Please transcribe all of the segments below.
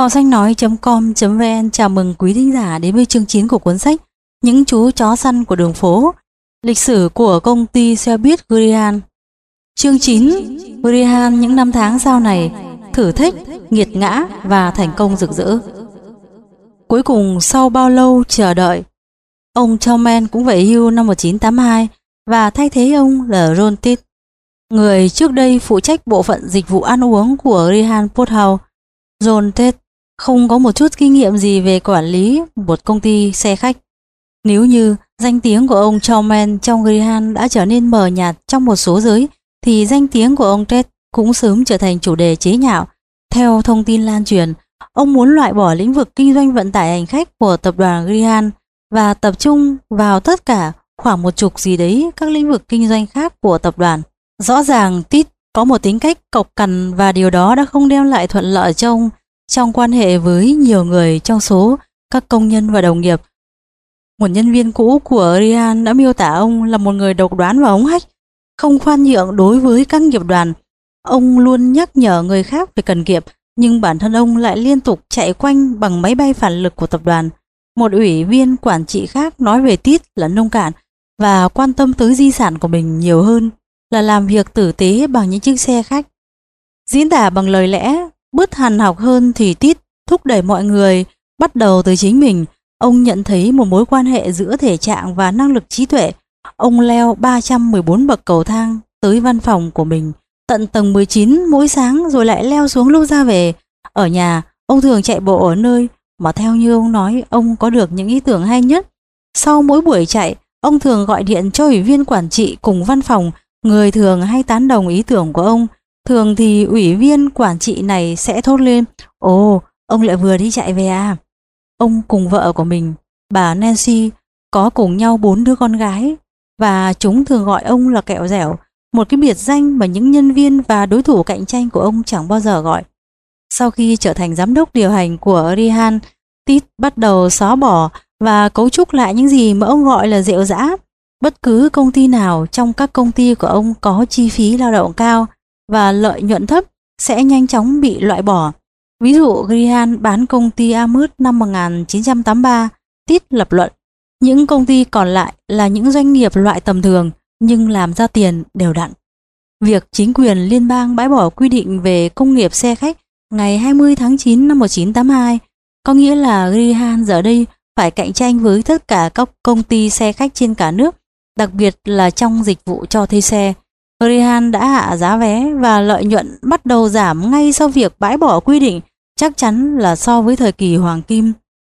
Kho sách nói.com.vn chào mừng quý thính giả đến với chương 9 của cuốn sách Những chú chó săn của đường phố, lịch sử của công ty xe buýt Greyhound. Chương 9: Greyhound những năm tháng sau này, thử thách, nghiệt ngã và thành công rực rỡ. Cuối cùng sau bao lâu chờ đợi, ông Tillman cũng về hưu năm 1982 và thay thế ông là Ron Tidd, người trước đây phụ trách bộ phận dịch vụ ăn uống của Greyhound Porthouse. Ron Tidd không có một chút kinh nghiệm gì về quản lý một công ty xe khách. Nếu như danh tiếng của ông Tillman trong Greyhound đã trở nên mờ nhạt trong một số giới, thì danh tiếng của ông Tidd cũng sớm trở thành chủ đề chế nhạo. Theo thông tin lan truyền, ông muốn loại bỏ lĩnh vực kinh doanh vận tải hành khách của tập đoàn Greyhound và tập trung vào tất cả khoảng một chục gì đấy các lĩnh vực kinh doanh khác của tập đoàn. Rõ ràng Tidd có một tính cách cộc cằn và điều đó đã không đem lại thuận lợi cho ông trong quan hệ với nhiều người trong số các công nhân và đồng nghiệp. Một nhân viên cũ của Greyhound đã miêu tả ông là một người độc đoán và hống hách, không khoan nhượng đối với các nghiệp đoàn. Ông luôn nhắc nhở người khác về cần kiệm, nhưng bản thân ông lại liên tục chạy quanh bằng máy bay phản lực của tập đoàn. Một ủy viên quản trị khác nói về Tidd là nông cạn và quan tâm tới di sản của mình nhiều hơn là làm việc tử tế bằng những chiếc xe khách. Diễn tả bằng lời lẽ bớt hằn học hơn thì Tidd thúc đẩy mọi người bắt đầu từ chính mình. Ông nhận thấy một mối quan hệ giữa thể trạng và năng lực trí tuệ. Ông leo 314 bậc cầu thang tới văn phòng của mình tận tầng 19 mỗi sáng, rồi lại leo xuống lúc ra về. Ở nhà, ông thường chạy bộ ở nơi mà theo như ông nói, ông có được những ý tưởng hay nhất. Sau mỗi buổi chạy, ông thường gọi điện cho ủy viên quản trị cùng văn phòng, người thường hay tán đồng ý tưởng của ông. Thường thì ủy viên quản trị này sẽ thốt lên: "Ồ, ông lại vừa đi chạy về à?" Ông cùng vợ của mình, bà Nancy, có cùng nhau 4 đứa con gái, và chúng thường gọi ông là kẹo dẻo, một cái biệt danh mà những nhân viên và đối thủ cạnh tranh của ông chẳng bao giờ gọi. Sau khi trở thành giám đốc điều hành của Greyhound, Tidd bắt đầu xóa bỏ và cấu trúc lại những gì mà ông gọi là rệu rã. Bất cứ công ty nào trong các công ty của ông có chi phí lao động cao và lợi nhuận thấp sẽ nhanh chóng bị loại bỏ. Ví dụ Greyhound bán công ty Amut năm 1983, Tidd lập luận những công ty còn lại là những doanh nghiệp loại tầm thường nhưng làm ra tiền đều đặn. Việc chính quyền liên bang bãi bỏ quy định về công nghiệp xe khách ngày 20 tháng 9 năm 1982 có nghĩa là Greyhound giờ đây phải cạnh tranh với tất cả các công ty xe khách trên cả nước, đặc biệt là trong dịch vụ cho thuê xe. Greyhound đã hạ giá vé và lợi nhuận bắt đầu giảm ngay sau việc bãi bỏ quy định. Chắc chắn là so với thời kỳ hoàng kim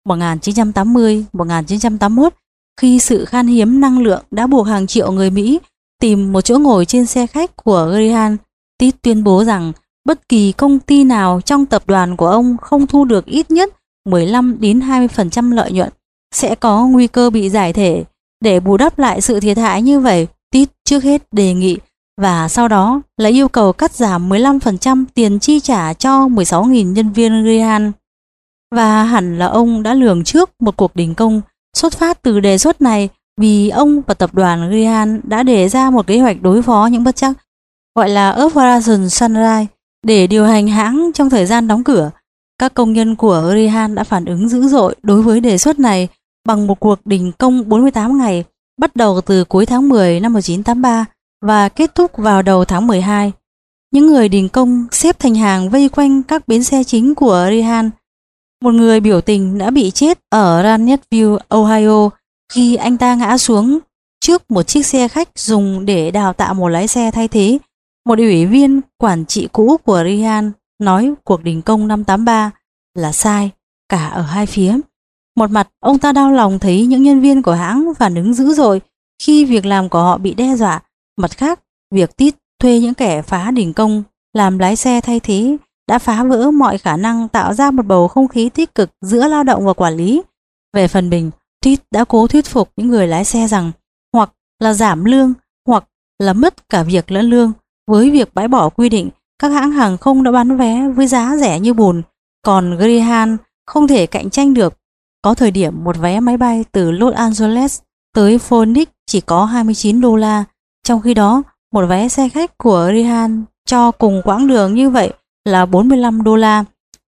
1980-1981, khi sự khan hiếm năng lượng đã buộc hàng triệu người Mỹ tìm một chỗ ngồi trên xe khách của Greyhound. Tidd tuyên bố rằng bất kỳ công ty nào trong tập đoàn của ông không thu được ít nhất 15-20% lợi nhuận sẽ có nguy cơ bị giải thể. Để bù đắp lại sự thiệt hại như vậy, Tidd trước hết đề nghị và sau đó là yêu cầu cắt giảm 15% tiền chi trả cho 16.000 nhân viên Greyhound. Và hẳn là ông đã lường trước một cuộc đình công xuất phát từ đề xuất này, vì ông và tập đoàn Greyhound đã đề ra một kế hoạch đối phó những bất trắc gọi là Operation Sunrise để điều hành hãng trong thời gian đóng cửa. Các công nhân của Greyhound đã phản ứng dữ dội đối với đề xuất này bằng một cuộc đình công 48 ngày, bắt đầu từ cuối tháng 10 năm 1983 và kết thúc vào đầu tháng 12. Những người đình công xếp thành hàng vây quanh các bến xe chính của Greyhound. Một người biểu tình đã bị chết ở Ranettville, Ohio, khi anh ta ngã xuống trước một chiếc xe khách dùng để đào tạo một lái xe thay thế. Một ủy viên quản trị cũ của Greyhound nói cuộc đình công năm 83 là sai cả ở hai phía. Một mặt, ông ta đau lòng thấy những nhân viên của hãng phản ứng dữ dội khi việc làm của họ bị đe dọa. Mặt khác, việc Tidd thuê những kẻ phá đình công làm lái xe thay thế đã phá vỡ mọi khả năng tạo ra một bầu không khí tích cực giữa lao động và quản lý. Về phần mình, Tidd đã cố thuyết phục những người lái xe rằng hoặc là giảm lương hoặc là mất cả việc lẫn lương. Với việc bãi bỏ quy định, các hãng hàng không đã bán vé với giá rẻ như bùn, còn Greyhound không thể cạnh tranh được. Có thời điểm một vé máy bay từ Los Angeles tới Phoenix chỉ có 29 đô la, trong khi đó một vé xe khách của Greyhound cho cùng quãng đường như vậy là 45 đô la.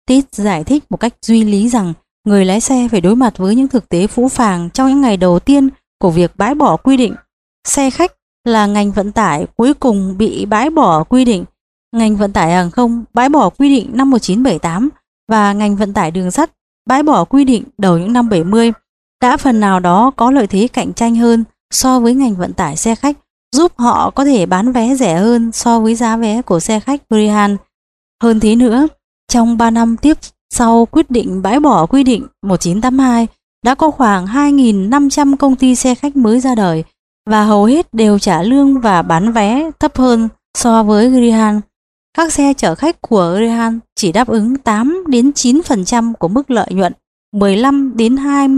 Tít giải thích một cách duy lý rằng người lái xe phải đối mặt với những thực tế phũ phàng trong những ngày đầu tiên của việc bãi bỏ quy định. Xe khách là ngành vận tải cuối cùng bị bãi bỏ quy định. Ngành vận tải hàng không bãi bỏ quy định năm 1978 và ngành vận tải đường sắt bãi bỏ quy định đầu những năm 70 đã phần nào đó có lợi thế cạnh tranh hơn so với ngành vận tải xe khách, giúp họ có thể bán vé rẻ hơn so với giá vé của xe khách Brian. Hơn thế nữa, trong 3 năm tiếp sau quyết định bãi bỏ quy định 1982, đã có khoảng 2.500 công ty xe khách mới ra đời và hầu hết đều trả lương và bán vé thấp hơn so với Greyhound. Các xe chở khách của Greyhound chỉ đáp ứng 8 đến 9% của mức lợi nhuận 15 đến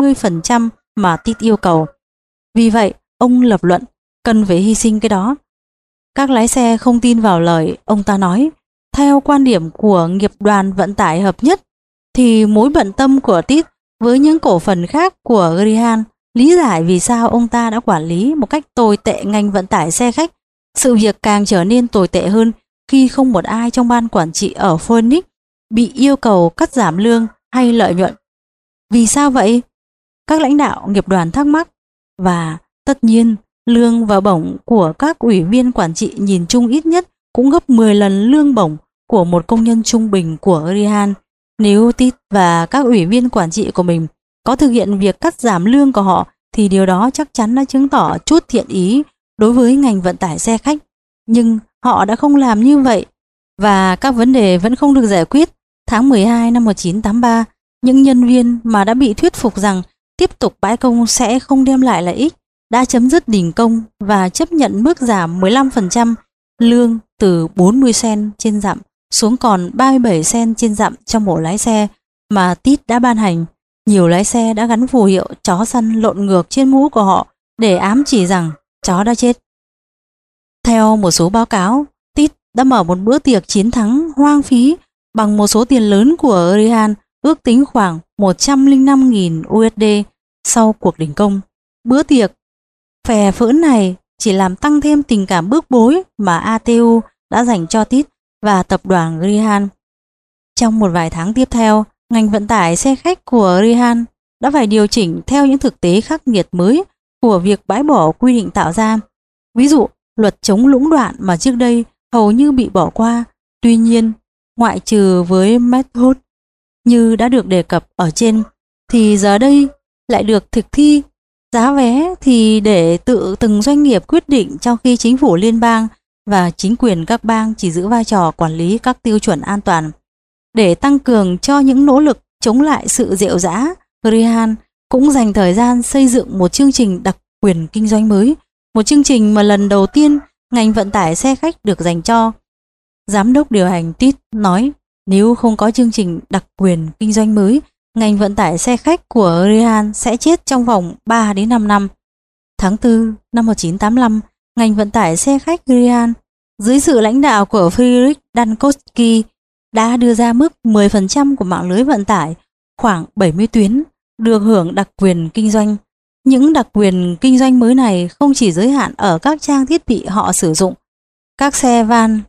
20% mà Tít yêu cầu. Vì vậy, ông lập luận cần phải hy sinh cái đó. Các lái xe không tin vào lời ông ta nói. Theo quan điểm của nghiệp đoàn vận tải hợp nhất, thì mối bận tâm của Tít với những cổ phần khác của Greyhound lý giải vì sao ông ta đã quản lý một cách tồi tệ ngành vận tải xe khách. Sự việc càng trở nên tồi tệ hơn khi không một ai trong ban quản trị ở Phoenix bị yêu cầu cắt giảm lương hay lợi nhuận. Vì sao vậy? Các lãnh đạo nghiệp đoàn thắc mắc. Và tất nhiên, lương và bổng của các ủy viên quản trị nhìn chung ít nhất cũng gấp 10 lần lương bổng của một công nhân trung bình của Greyhound. Nếu Tít và các ủy viên quản trị của mình có thực hiện việc cắt giảm lương của họ thì điều đó chắc chắn đã chứng tỏ chút thiện ý đối với ngành vận tải xe khách. Nhưng họ đã không làm như vậy và các vấn đề vẫn không được giải quyết. Tháng 12 năm 1983, những nhân viên mà đã bị thuyết phục rằng tiếp tục bãi công sẽ không đem lại lợi ích đã chấm dứt đình công và chấp nhận mức giảm 15% lương từ 40 cent trên dặm xuống còn 37 cent trên dặm cho mỗi lái xe mà Tít đã ban hành. Nhiều lái xe đã gắn phù hiệu chó săn lộn ngược trên mũ của họ để ám chỉ rằng chó đã chết. Theo một số báo cáo, Tít đã mở một bữa tiệc chiến thắng hoang phí bằng một số tiền lớn của Greyhound, ước tính khoảng 105.000 USD sau cuộc đình công. Bữa tiệc phè phỡn này chỉ làm tăng thêm tình cảm bức bối mà ATU đã dành cho Tít và tập đoàn Greyhound. Trong một vài tháng tiếp theo, ngành vận tải xe khách của Greyhound đã phải điều chỉnh theo những thực tế khắc nghiệt mới của việc bãi bỏ quy định tạo ra. Ví dụ, luật chống lũng đoạn mà trước đây hầu như bị bỏ qua. Tuy nhiên, ngoại trừ với Method như đã được đề cập ở trên, thì giờ đây lại được thực thi. Giá vé thì để tự từng doanh nghiệp quyết định, trong khi chính phủ liên bang và chính quyền các bang chỉ giữ vai trò quản lý các tiêu chuẩn an toàn. Để tăng cường cho những nỗ lực chống lại sự rệu rã, Greyhound cũng dành thời gian xây dựng một chương trình đặc quyền kinh doanh mới, một chương trình mà lần đầu tiên ngành vận tải xe khách được dành cho. Giám đốc điều hành Tít nói, nếu không có chương trình đặc quyền kinh doanh mới, ngành vận tải xe khách của Greyhound sẽ chết trong vòng 3 đến 5 năm. Tháng 4 năm 1985, ngành vận tải xe khách Greyhound dưới sự lãnh đạo của Friedrich Dankowski đã đưa ra mức 10% của mạng lưới vận tải, khoảng 70 tuyến, được hưởng đặc quyền kinh doanh. Những đặc quyền kinh doanh mới này không chỉ giới hạn ở các trang thiết bị họ sử dụng. Các xe van,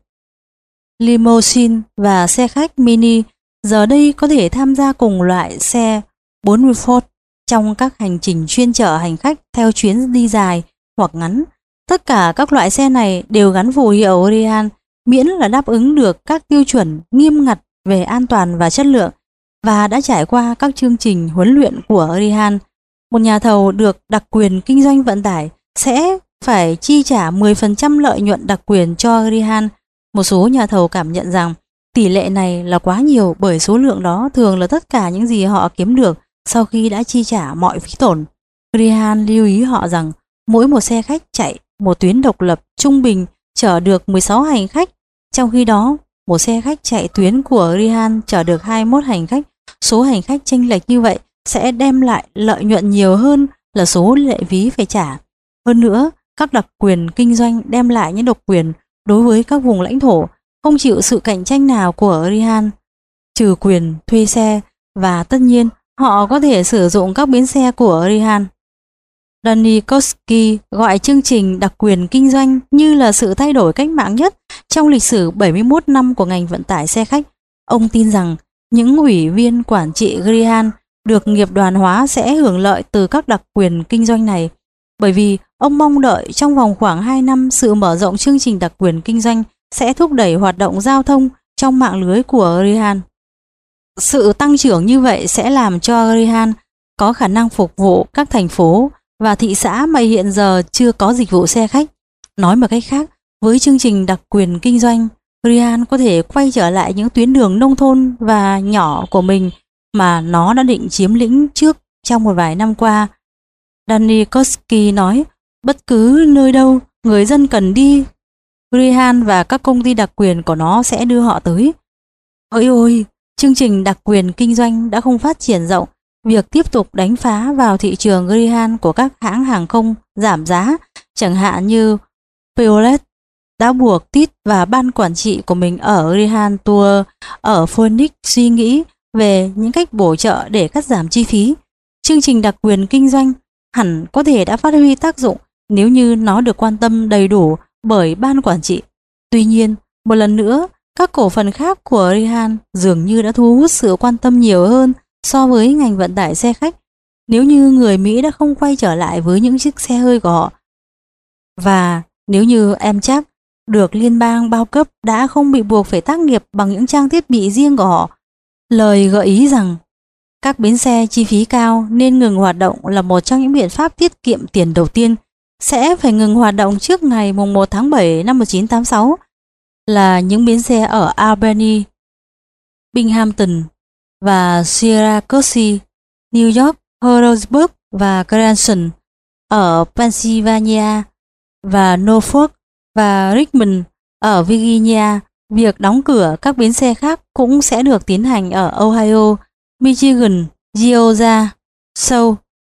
limousine và xe khách mini giờ đây có thể tham gia cùng loại xe 4 Ford trong các hành trình chuyên chở hành khách theo chuyến đi dài hoặc ngắn. Tất cả các loại xe này đều gắn phù hiệu Greyhound, miễn là đáp ứng được các tiêu chuẩn nghiêm ngặt về an toàn và chất lượng và đã trải qua các chương trình huấn luyện của Greyhound. Một nhà thầu được đặc quyền kinh doanh vận tải sẽ phải chi trả 10% lợi nhuận đặc quyền cho Greyhound. Một số nhà thầu cảm nhận rằng tỷ lệ này là quá nhiều bởi số lượng đó thường là tất cả những gì họ kiếm được sau khi đã chi trả mọi phí tổn. Greyhound lưu ý họ rằng mỗi một xe khách chạy một tuyến độc lập trung bình chở được 16 hành khách, trong khi đó một xe khách chạy tuyến của Greyhound chở được 21 hành khách. Số hành khách chênh lệch như vậy sẽ đem lại lợi nhuận nhiều hơn là số lệ phí phải trả. Hơn nữa, các đặc quyền kinh doanh đem lại những độc quyền đối với các vùng lãnh thổ không chịu sự cạnh tranh nào của Greyhound, trừ quyền thuê xe, và tất nhiên họ có thể sử dụng các bến xe của Greyhound. Dankowski gọi chương trình đặc quyền kinh doanh như là sự thay đổi cách mạng nhất trong lịch sử 71 năm của ngành vận tải xe khách. Ông tin rằng những ủy viên quản trị Griham được nghiệp đoàn hóa sẽ hưởng lợi từ các đặc quyền kinh doanh này, bởi vì ông mong đợi trong vòng khoảng 2 năm sự mở rộng chương trình đặc quyền kinh doanh sẽ thúc đẩy hoạt động giao thông trong mạng lưới của Griham. Sự tăng trưởng như vậy sẽ làm cho Griham có khả năng phục vụ các thành phố và thị xã mà hiện giờ chưa có dịch vụ xe khách. Nói một cách khác, với chương trình đặc quyền kinh doanh, Griham có thể quay trở lại những tuyến đường nông thôn và nhỏ của mình mà nó đã định chiếm lĩnh trước trong một vài năm qua. Danny Koski nói, bất cứ nơi đâu người dân cần đi, Griham và các công ty đặc quyền của nó sẽ đưa họ tới. Ôi ôi, chương trình đặc quyền kinh doanh đã không phát triển rộng, việc tiếp tục đánh phá vào thị trường Griham của các hãng hàng không giảm giá, chẳng hạn như Violet, đã buộc Tít và ban quản trị của mình ở Griham Tour ở Phoenix suy nghĩ về những cách bổ trợ để cắt giảm chi phí. Chương trình đặc quyền kinh doanh hẳn có thể đã phát huy tác dụng nếu như nó được quan tâm đầy đủ bởi ban quản trị. Tuy nhiên, một lần nữa, các cổ phần khác của Griham dường như đã thu hút sự quan tâm nhiều hơn so với ngành vận tải xe khách nếu như người Mỹ đã không quay trở lại với những chiếc xe hơi của họ. Và nếu như Amtrak được liên bang bao cấp đã không bị buộc phải tác nghiệp bằng những trang thiết bị riêng của họ. Lời gợi ý rằng các bến xe chi phí cao nên ngừng hoạt động là một trong những biện pháp tiết kiệm tiền đầu tiên, sẽ phải ngừng hoạt động trước ngày 1 tháng 7 năm 1986 là những bến xe ở Albany, Binghamton và Syracuse, New York, Harrisburg và Cranston ở Pennsylvania và Norfolk và Richmond ở Virginia. Việc đóng cửa các bến xe khác cũng sẽ được tiến hành ở Ohio, Michigan, Georgia, South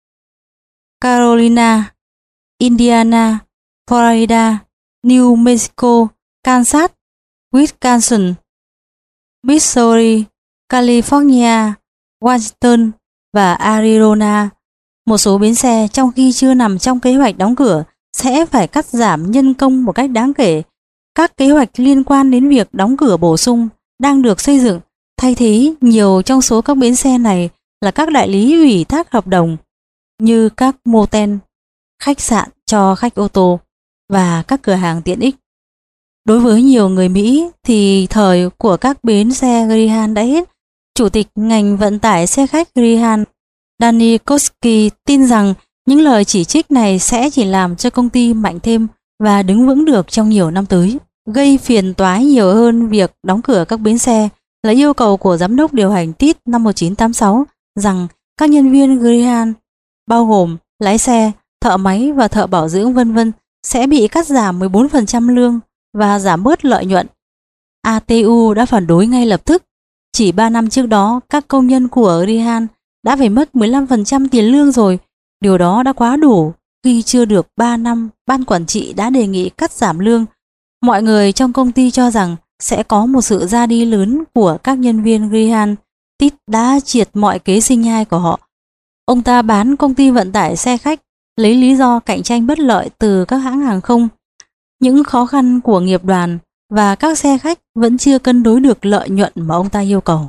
Carolina, Indiana, Florida, New Mexico, Kansas, Wisconsin, Missouri, California, Washington và Arizona. Một số bến xe trong khi chưa nằm trong kế hoạch đóng cửa sẽ phải cắt giảm nhân công một cách đáng kể. Các kế hoạch liên quan đến việc đóng cửa bổ sung đang được xây dựng. Thay thế, nhiều trong số các bến xe này là các đại lý ủy thác hợp đồng như các motel, khách sạn cho khách ô tô và các cửa hàng tiện ích. Đối với nhiều người Mỹ thì thời của các bến xe Griham đã hết. Chủ tịch ngành vận tải xe khách Griham, Danny Koski, tin rằng những lời chỉ trích này sẽ chỉ làm cho công ty mạnh thêm và đứng vững được trong nhiều năm tới. Gây phiền toái nhiều hơn việc đóng cửa các bến xe là yêu cầu của giám đốc điều hành Tít năm 1986 rằng các nhân viên Griham, bao gồm lái xe, thợ máy và thợ bảo dưỡng vân vân, sẽ bị cắt giảm 14% lương và giảm bớt lợi nhuận. ATU đã phản đối ngay lập tức. Chỉ 3 năm trước đó, các công nhân của Griham đã phải mất 15% tiền lương rồi. Điều đó đã quá đủ khi chưa được 3 năm ban quản trị đã đề nghị cắt giảm lương. Mọi người trong công ty cho rằng sẽ có một sự ra đi lớn của các nhân viên Griham. Tít đã triệt mọi kế sinh nhai của họ. Ông ta bán công ty vận tải xe khách lấy lý do cạnh tranh bất lợi từ các hãng hàng không. Những khó khăn của nghiệp đoàn và các xe khách vẫn chưa cân đối được lợi nhuận mà ông ta yêu cầu.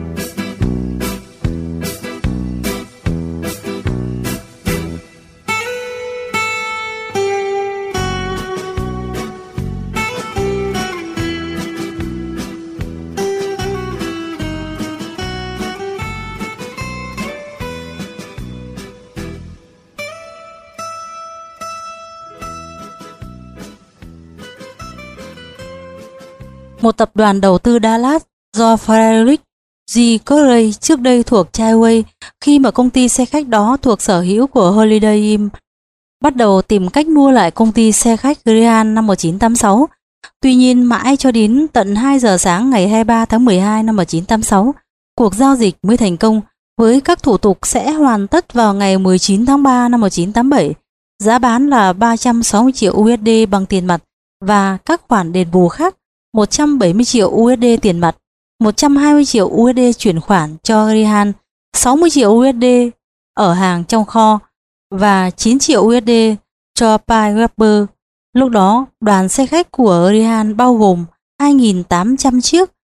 Một tập đoàn đầu tư Dallas do Frederick G. Corey trước đây thuộc Chaiway, khi mà công ty xe khách đó thuộc sở hữu của Holiday Inn, bắt đầu tìm cách mua lại công ty xe khách Griham năm 1986. Tuy nhiên mãi cho đến tận 2 giờ sáng ngày 23 tháng 12 năm 1986, cuộc giao dịch mới thành công, với các thủ tục sẽ hoàn tất vào ngày 19 tháng 3 năm 1987. Giá bán là 360 triệu USD bằng tiền mặt và các khoản đền bù khác, 170 triệu USD tiền mặt, 120 triệu USD chuyển khoản cho Griham, 60 triệu USD ở hàng trong kho và 9 triệu USD cho Pineapple. Lúc đó, đoàn xe khách của Griham bao gồm 2.800 chiếc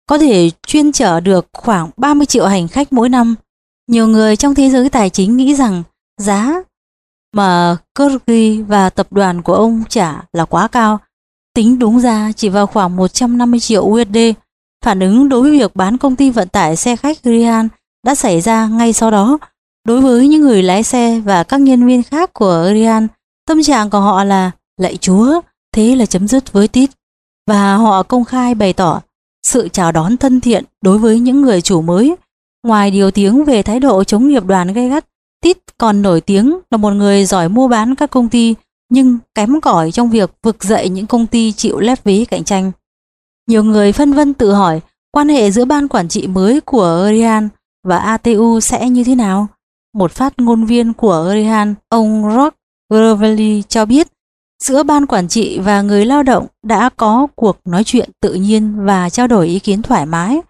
có thể chuyên chở được khoảng 30 triệu hành khách mỗi năm. Nhiều người trong thế giới tài chính nghĩ rằng giá mà Kerry và tập đoàn của ông trả là quá cao. Tính đúng ra chỉ vào khoảng 150 triệu USD. Phản ứng đối với việc bán công ty vận tải xe khách Greyhound đã xảy ra ngay sau đó. Đối với những người lái xe và các nhân viên khác của Greyhound, tâm trạng của họ là lạy Chúa, thế là chấm dứt với Tít. Và họ công khai bày tỏ sự chào đón thân thiện đối với những người chủ mới. Ngoài điều tiếng về thái độ chống nghiệp đoàn gay gắt, Tít còn nổi tiếng là một người giỏi mua bán các công ty nhưng kém cỏi trong việc vực dậy những công ty chịu lép vế cạnh tranh. Nhiều người phân vân tự hỏi quan hệ giữa ban quản trị mới của Greyhound và ATU sẽ như thế nào. Một phát ngôn viên của Greyhound, ông Rock Gravelli cho biết giữa ban quản trị và người lao động đã có cuộc nói chuyện tự nhiên và trao đổi ý kiến thoải mái.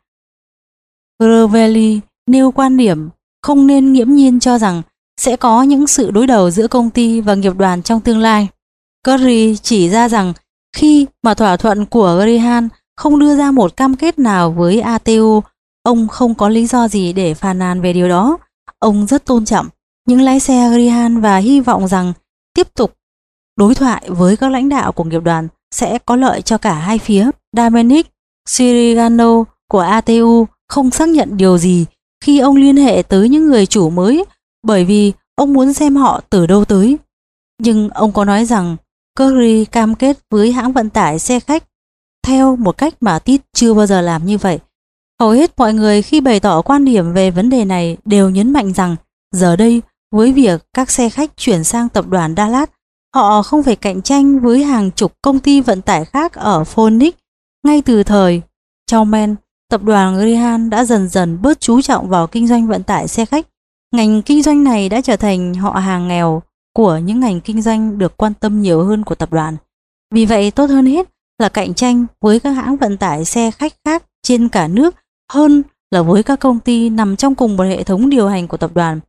Gravelli nêu quan điểm không nên nghiễm nhiên cho rằng sẽ có những sự đối đầu giữa công ty và nghiệp đoàn trong tương lai. Curry chỉ ra rằng khi mà thỏa thuận của Greyhound không đưa ra một cam kết nào với ATU, ông không có lý do gì để phàn nàn về điều đó. Ông rất tôn trọng những lái xe Greyhound và hy vọng rằng tiếp tục đối thoại với các lãnh đạo của nghiệp đoàn sẽ có lợi cho cả hai phía. Dominic Sirigano của ATU không xác nhận điều gì khi ông liên hệ tới những người chủ mới bởi vì ông muốn xem họ từ đâu tới. Nhưng ông có nói rằng Curry cam kết với hãng vận tải xe khách theo một cách mà Tít chưa bao giờ làm như vậy. Hầu hết mọi người khi bày tỏ quan điểm về vấn đề này đều nhấn mạnh rằng giờ đây với việc các xe khách chuyển sang tập đoàn Dallas, họ không phải cạnh tranh với hàng chục công ty vận tải khác ở Phoenix. Ngay từ thời Chauman, tập đoàn Greyhound đã dần dần bớt chú trọng vào kinh doanh vận tải xe khách. Ngành kinh doanh này đã trở thành họ hàng nghèo của những ngành kinh doanh được quan tâm nhiều hơn của tập đoàn. Vì vậy tốt hơn hết là cạnh tranh với các hãng vận tải xe khách khác trên cả nước hơn là với các công ty nằm trong cùng một hệ thống điều hành của tập đoàn.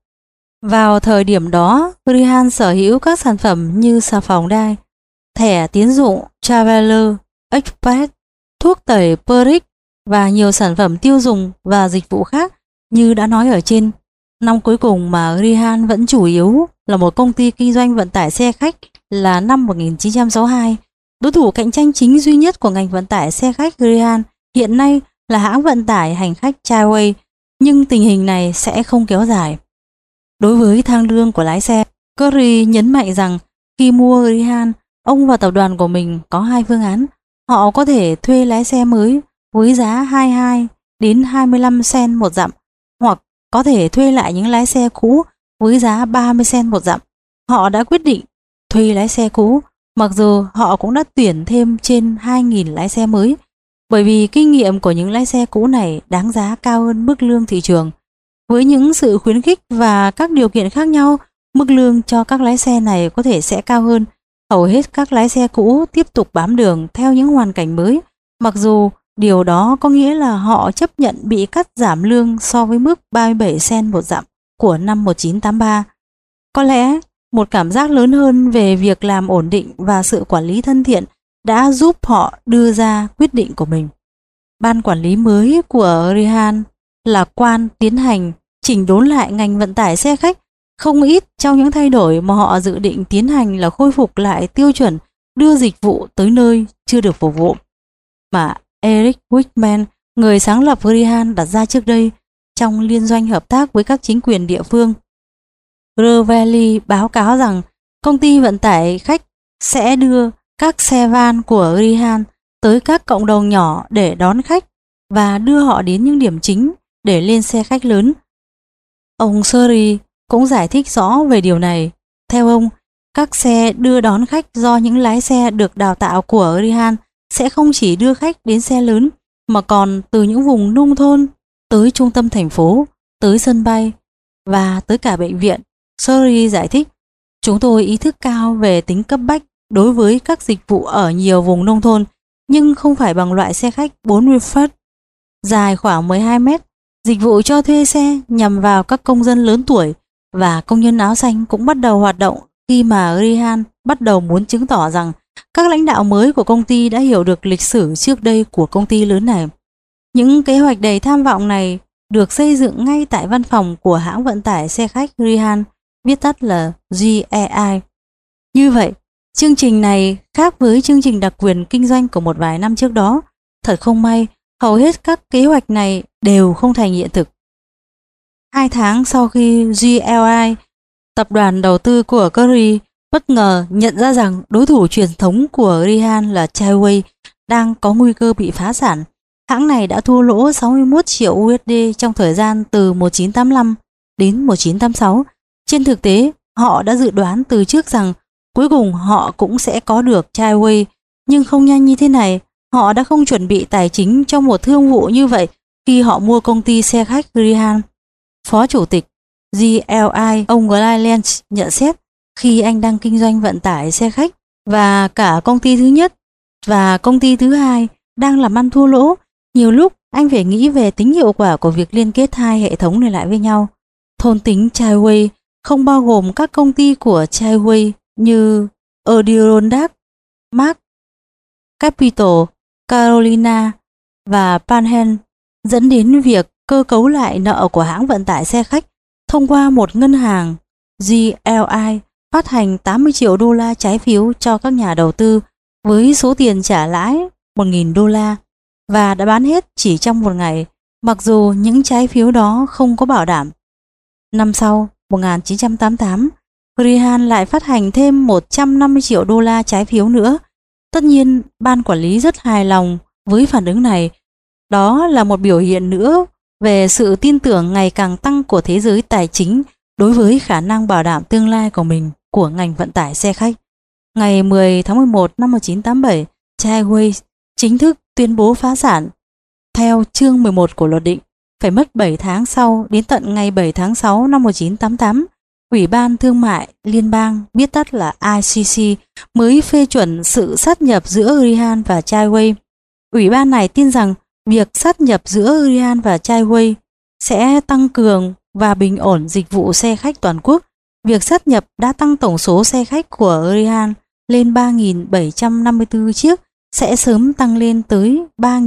Vào thời điểm đó, Greyhound sở hữu các sản phẩm như xà phòng đai, thẻ tín dụng Traveler Express, thuốc tẩy Peric và nhiều sản phẩm tiêu dùng và dịch vụ khác như đã nói ở trên. Năm cuối cùng mà Greyhound vẫn chủ yếu là một công ty kinh doanh vận tải xe khách là năm 1962. Đối thủ cạnh tranh chính duy nhất của ngành vận tải xe khách Greyhound hiện nay là hãng vận tải hành khách Chaiway, nhưng tình hình này sẽ không kéo dài. Đối với thang lương của lái xe, Curry nhấn mạnh rằng khi mua Greyhound, ông và tập đoàn của mình có hai phương án. Họ có thể thuê lái xe mới với giá 22 đến 25 cent một dặm, hoặc có thể thuê lại những lái xe cũ với giá 30 cent một dặm. Họ đã quyết định thuê lái xe cũ, mặc dù họ cũng đã tuyển thêm trên 2.000 lái xe mới, bởi vì kinh nghiệm của những lái xe cũ này đáng giá cao hơn mức lương thị trường. Với những sự khuyến khích và các điều kiện khác nhau, mức lương cho các lái xe này có thể sẽ cao hơn. Hầu hết các lái xe cũ tiếp tục bám đường theo những hoàn cảnh mới, mặc dù điều đó có nghĩa là họ chấp nhận bị cắt giảm lương so với mức 37 cent một dặm của năm 1983. Có lẽ một cảm giác lớn hơn về việc làm ổn định và sự quản lý thân thiện đã giúp họ đưa ra quyết định của mình. Ban quản lý mới của Greyhound là quan tiến hành chỉnh đốn lại ngành vận tải xe khách. Không ít trong những thay đổi mà họ dự định tiến hành là khôi phục lại tiêu chuẩn đưa dịch vụ tới nơi chưa được phục vụ mà Eric Wickman, người sáng lập Greyhound, đặt ra trước đây trong liên doanh hợp tác với các chính quyền địa phương. Gravelli báo cáo rằng công ty vận tải khách sẽ đưa các xe van của Greyhound tới các cộng đồng nhỏ để đón khách và đưa họ đến những điểm chính để lên xe khách lớn. Ông Surrey cũng giải thích rõ về điều này. Theo ông, các xe đưa đón khách do những lái xe được đào tạo của Greyhound sẽ không chỉ đưa khách đến xe lớn mà còn từ những vùng nông thôn tới trung tâm thành phố, tới sân bay và tới cả bệnh viện. Surrey giải thích, chúng tôi ý thức cao về tính cấp bách đối với các dịch vụ ở nhiều vùng nông thôn, nhưng không phải bằng loại xe khách 40 feet dài khoảng 12 mét. Dịch vụ cho thuê xe nhằm vào các công dân lớn tuổi và công nhân áo xanh cũng bắt đầu hoạt động khi mà Greyhound bắt đầu muốn chứng tỏ rằng các lãnh đạo mới của công ty đã hiểu được lịch sử trước đây của công ty lớn này. Những kế hoạch đầy tham vọng này được xây dựng ngay tại văn phòng của hãng vận tải xe khách Rihan, viết tắt là GEI. Như vậy, chương trình này khác với chương trình đặc quyền kinh doanh của một vài năm trước đó. Thật không may, hầu hết các kế hoạch này đều không thành hiện thực. 2 tháng sau khi GLI, tập đoàn đầu tư của Curry, bất ngờ nhận ra rằng đối thủ truyền thống của Rihan là Chaiway đang có nguy cơ bị phá sản, hãng này đã thua lỗ 61 triệu USD trong thời gian từ 1985 đến 1986. Trên thực tế, họ đã dự đoán từ trước rằng cuối cùng họ cũng sẽ có được Chaiway, nhưng không nhanh như thế này. Họ đã không chuẩn bị tài chính cho một thương vụ như vậy khi họ mua công ty xe khách Rihan. Phó chủ tịch GLI, ông Guy Lentz nhận xét, khi anh đang kinh doanh vận tải xe khách và cả công ty thứ nhất và công ty thứ hai đang làm ăn thua lỗ, nhiều lúc anh phải nghĩ về tính hiệu quả của việc liên kết hai hệ thống này lại với nhau. Thôn tính Chaiway không bao gồm các công ty của Chaiway như Adirondack, Mark, Capital, Carolina và Panhandle, dẫn đến việc cơ cấu lại nợ của hãng vận tải xe khách thông qua một ngân hàng. GLI phát hành 80 triệu đô la trái phiếu cho các nhà đầu tư với số tiền trả lãi 1.000 đô la và đã bán hết chỉ trong một ngày, mặc dù những trái phiếu đó không có bảo đảm. Năm sau, 1988, Rihan lại phát hành thêm 150 triệu đô la trái phiếu nữa. Tất nhiên, ban quản lý rất hài lòng với phản ứng này. Đó là một biểu hiện nữa về sự tin tưởng ngày càng tăng của thế giới tài chính đối với khả năng bảo đảm tương lai của mình của ngành vận tải xe khách. Ngày 10 tháng 11 năm 1987, Chaiway chính thức tuyên bố phá sản. Theo chương 11 của luật định, phải mất 7 tháng sau, đến tận ngày 7 tháng 6 năm 1988, Ủy ban Thương mại Liên bang, viết tắt là ICC, mới phê chuẩn sự sát nhập giữa Rihan và Chaiway. Ủy ban này tin rằng việc sát nhập giữa Rihan và Chaiway sẽ tăng cường và bình ổn dịch vụ xe khách toàn quốc. Việc sát nhập đã tăng tổng số xe khách của Rihan lên 3.754 chiếc, sẽ sớm tăng lên tới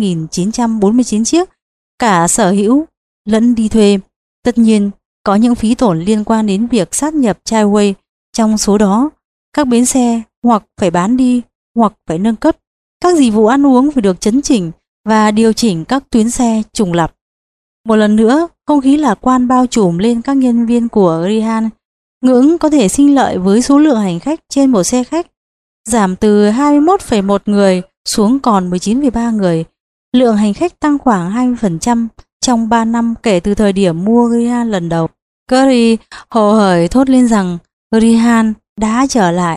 3.949 chiếc, cả sở hữu lẫn đi thuê. Tất nhiên, có những phí tổn liên quan đến việc sát nhập Chaiway, trong số đó các bến xe hoặc phải bán đi hoặc phải nâng cấp, các dịch vụ ăn uống phải được chấn chỉnh và điều chỉnh các tuyến xe trùng lặp. Một lần nữa, không khí lạc quan bao trùm lên các nhân viên của Rihan. Ngưỡng có thể sinh lợi với số lượng hành khách trên một xe khách giảm từ 21,1 người xuống còn 19,3 người. Lượng hành khách tăng khoảng 20% trong 3 năm kể từ thời điểm mua Rihan lần đầu. Curry hồ hởi thốt lên rằng Rihan đã trở lại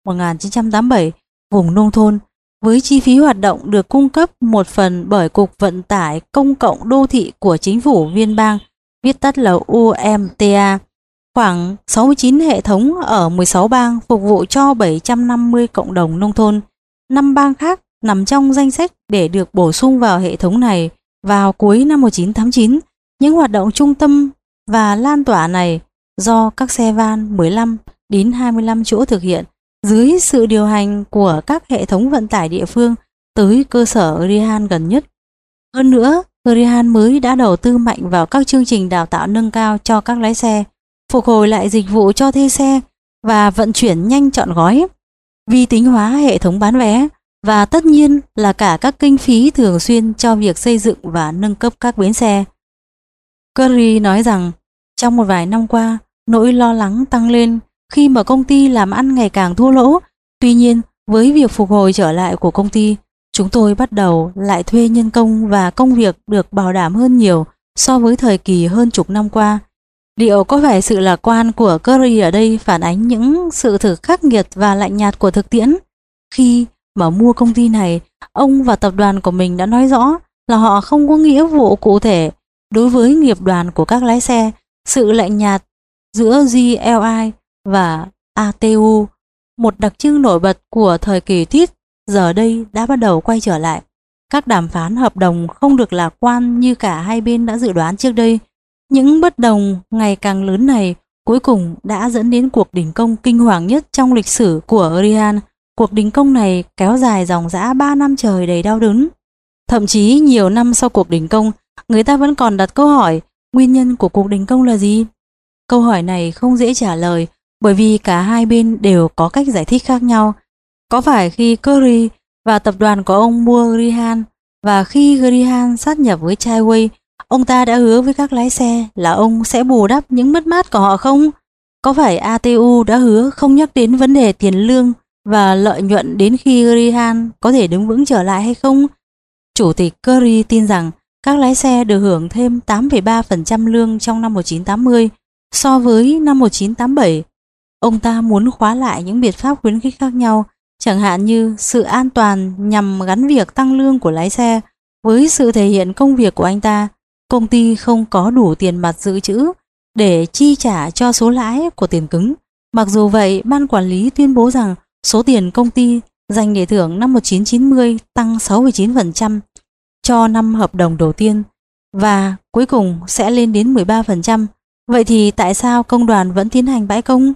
1987 vùng nông thôn, với chi phí hoạt động được cung cấp một phần bởi Cục Vận tải Công cộng Đô thị của Chính phủ Liên bang, viết tắt là UMTA, khoảng 69 hệ thống ở 16 bang phục vụ cho 750 cộng đồng nông thôn. 5 bang khác nằm trong danh sách để được bổ sung vào hệ thống này vào cuối năm 1989. Những hoạt động trung tâm và lan tỏa này do các xe van 15 đến 25 chỗ thực hiện dưới sự điều hành của các hệ thống vận tải địa phương tới cơ sở Rihan gần nhất. Hơn nữa, Rihan mới đã đầu tư mạnh vào các chương trình đào tạo nâng cao cho các lái xe, phục hồi lại dịch vụ cho thuê xe và vận chuyển nhanh trọn gói, vi tính hóa hệ thống bán vé và tất nhiên là cả các kinh phí thường xuyên cho việc xây dựng và nâng cấp các bến xe. Curry nói rằng trong một vài năm qua, nỗi lo lắng tăng lên khi mà công ty làm ăn ngày càng thua lỗ. Tuy nhiên, với việc phục hồi trở lại của công ty, chúng tôi bắt đầu lại thuê nhân công và công việc được bảo đảm hơn nhiều so với thời kỳ hơn chục năm qua. Liệu có phải sự lạc quan của Curry ở đây phản ánh những sự thực khắc nghiệt và lạnh nhạt của thực tiễn? Khi mà mua công ty này, ông và tập đoàn của mình đã nói rõ là họ không có nghĩa vụ cụ thể đối với nghiệp đoàn của các lái xe. Sự lạnh nhạt giữa GLI và ATU, một đặc trưng nổi bật của thời kỳ Tweed, giờ đây đã bắt đầu quay trở lại. Các đàm phán hợp đồng không được lạc quan như cả hai bên đã dự đoán trước đây. Những bất đồng ngày càng lớn này cuối cùng đã dẫn đến cuộc đình công kinh hoàng nhất trong lịch sử của Rihan. Cuộc đình công này kéo dài dòng dã 3 năm trời đầy đau đớn. Thậm chí nhiều năm sau cuộc đình công, người ta vẫn còn đặt câu hỏi nguyên nhân của cuộc đình công là gì? Câu hỏi này không dễ trả lời bởi vì cả hai bên đều có cách giải thích khác nhau. Có phải khi Curry và tập đoàn của ông mua Greyhound và khi Greyhound sát nhập với Chaiway, ông ta đã hứa với các lái xe là ông sẽ bù đắp những mất mát của họ không? Có phải ATU đã hứa không nhắc đến vấn đề tiền lương và lợi nhuận đến khi Greyhound có thể đứng vững trở lại hay không? Chủ tịch Curry tin rằng các lái xe được hưởng thêm 8,3% lương trong năm 1980 so với năm 1987. Ông ta muốn khóa lại những biện pháp khuyến khích khác nhau, chẳng hạn như sự an toàn nhằm gắn việc tăng lương của lái xe với sự thể hiện công việc của anh ta. Công ty không có đủ tiền mặt dự trữ để chi trả cho số lãi của tiền cứng. Mặc dù vậy, ban quản lý tuyên bố rằng số tiền công ty dành để thưởng năm 1990 tăng 6,9% cho năm hợp đồng đầu tiên và cuối cùng sẽ lên đến 13%. Vậy thì tại sao công đoàn vẫn tiến hành bãi công?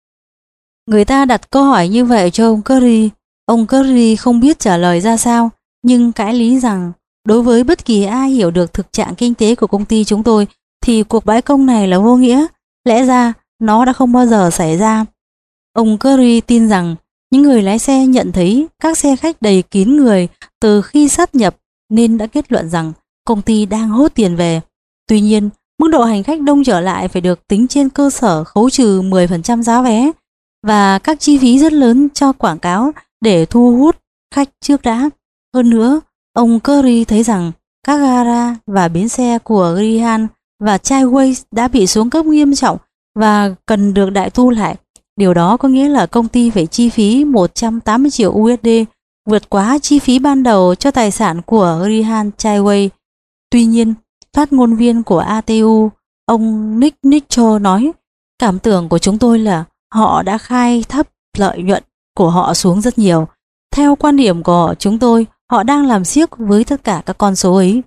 Người ta đặt câu hỏi như vậy cho ông Curry. Ông Curry không biết trả lời ra sao, nhưng cãi lý rằng đối với bất kỳ ai hiểu được thực trạng kinh tế của công ty chúng tôi thì cuộc bãi công này là vô nghĩa. Lẽ ra nó đã không bao giờ xảy ra. Ông Curry tin rằng những người lái xe nhận thấy các xe khách đầy kín người từ khi sát nhập nên đã kết luận rằng công ty đang hốt tiền về. Tuy nhiên, mức độ hành khách đông trở lại phải được tính trên cơ sở khấu trừ 10% giá vé và các chi phí rất lớn cho quảng cáo để thu hút khách trước đã. Hơn nữa, ông Curry thấy rằng các gara và bến xe của Greyhound và Chaiway đã bị xuống cấp nghiêm trọng và cần được đại tu lại. Điều đó có nghĩa là công ty phải chi phí 180 triệu USD, vượt quá chi phí ban đầu cho tài sản của Greyhound Chaiway. Tuy nhiên, phát ngôn viên của ATU, ông Nick Mitchell nói, cảm tưởng của chúng tôi là họ đã khai thấp lợi nhuận của họ xuống rất nhiều. Theo quan điểm của chúng tôi, họ đang làm xiếc với tất cả các con số ấy.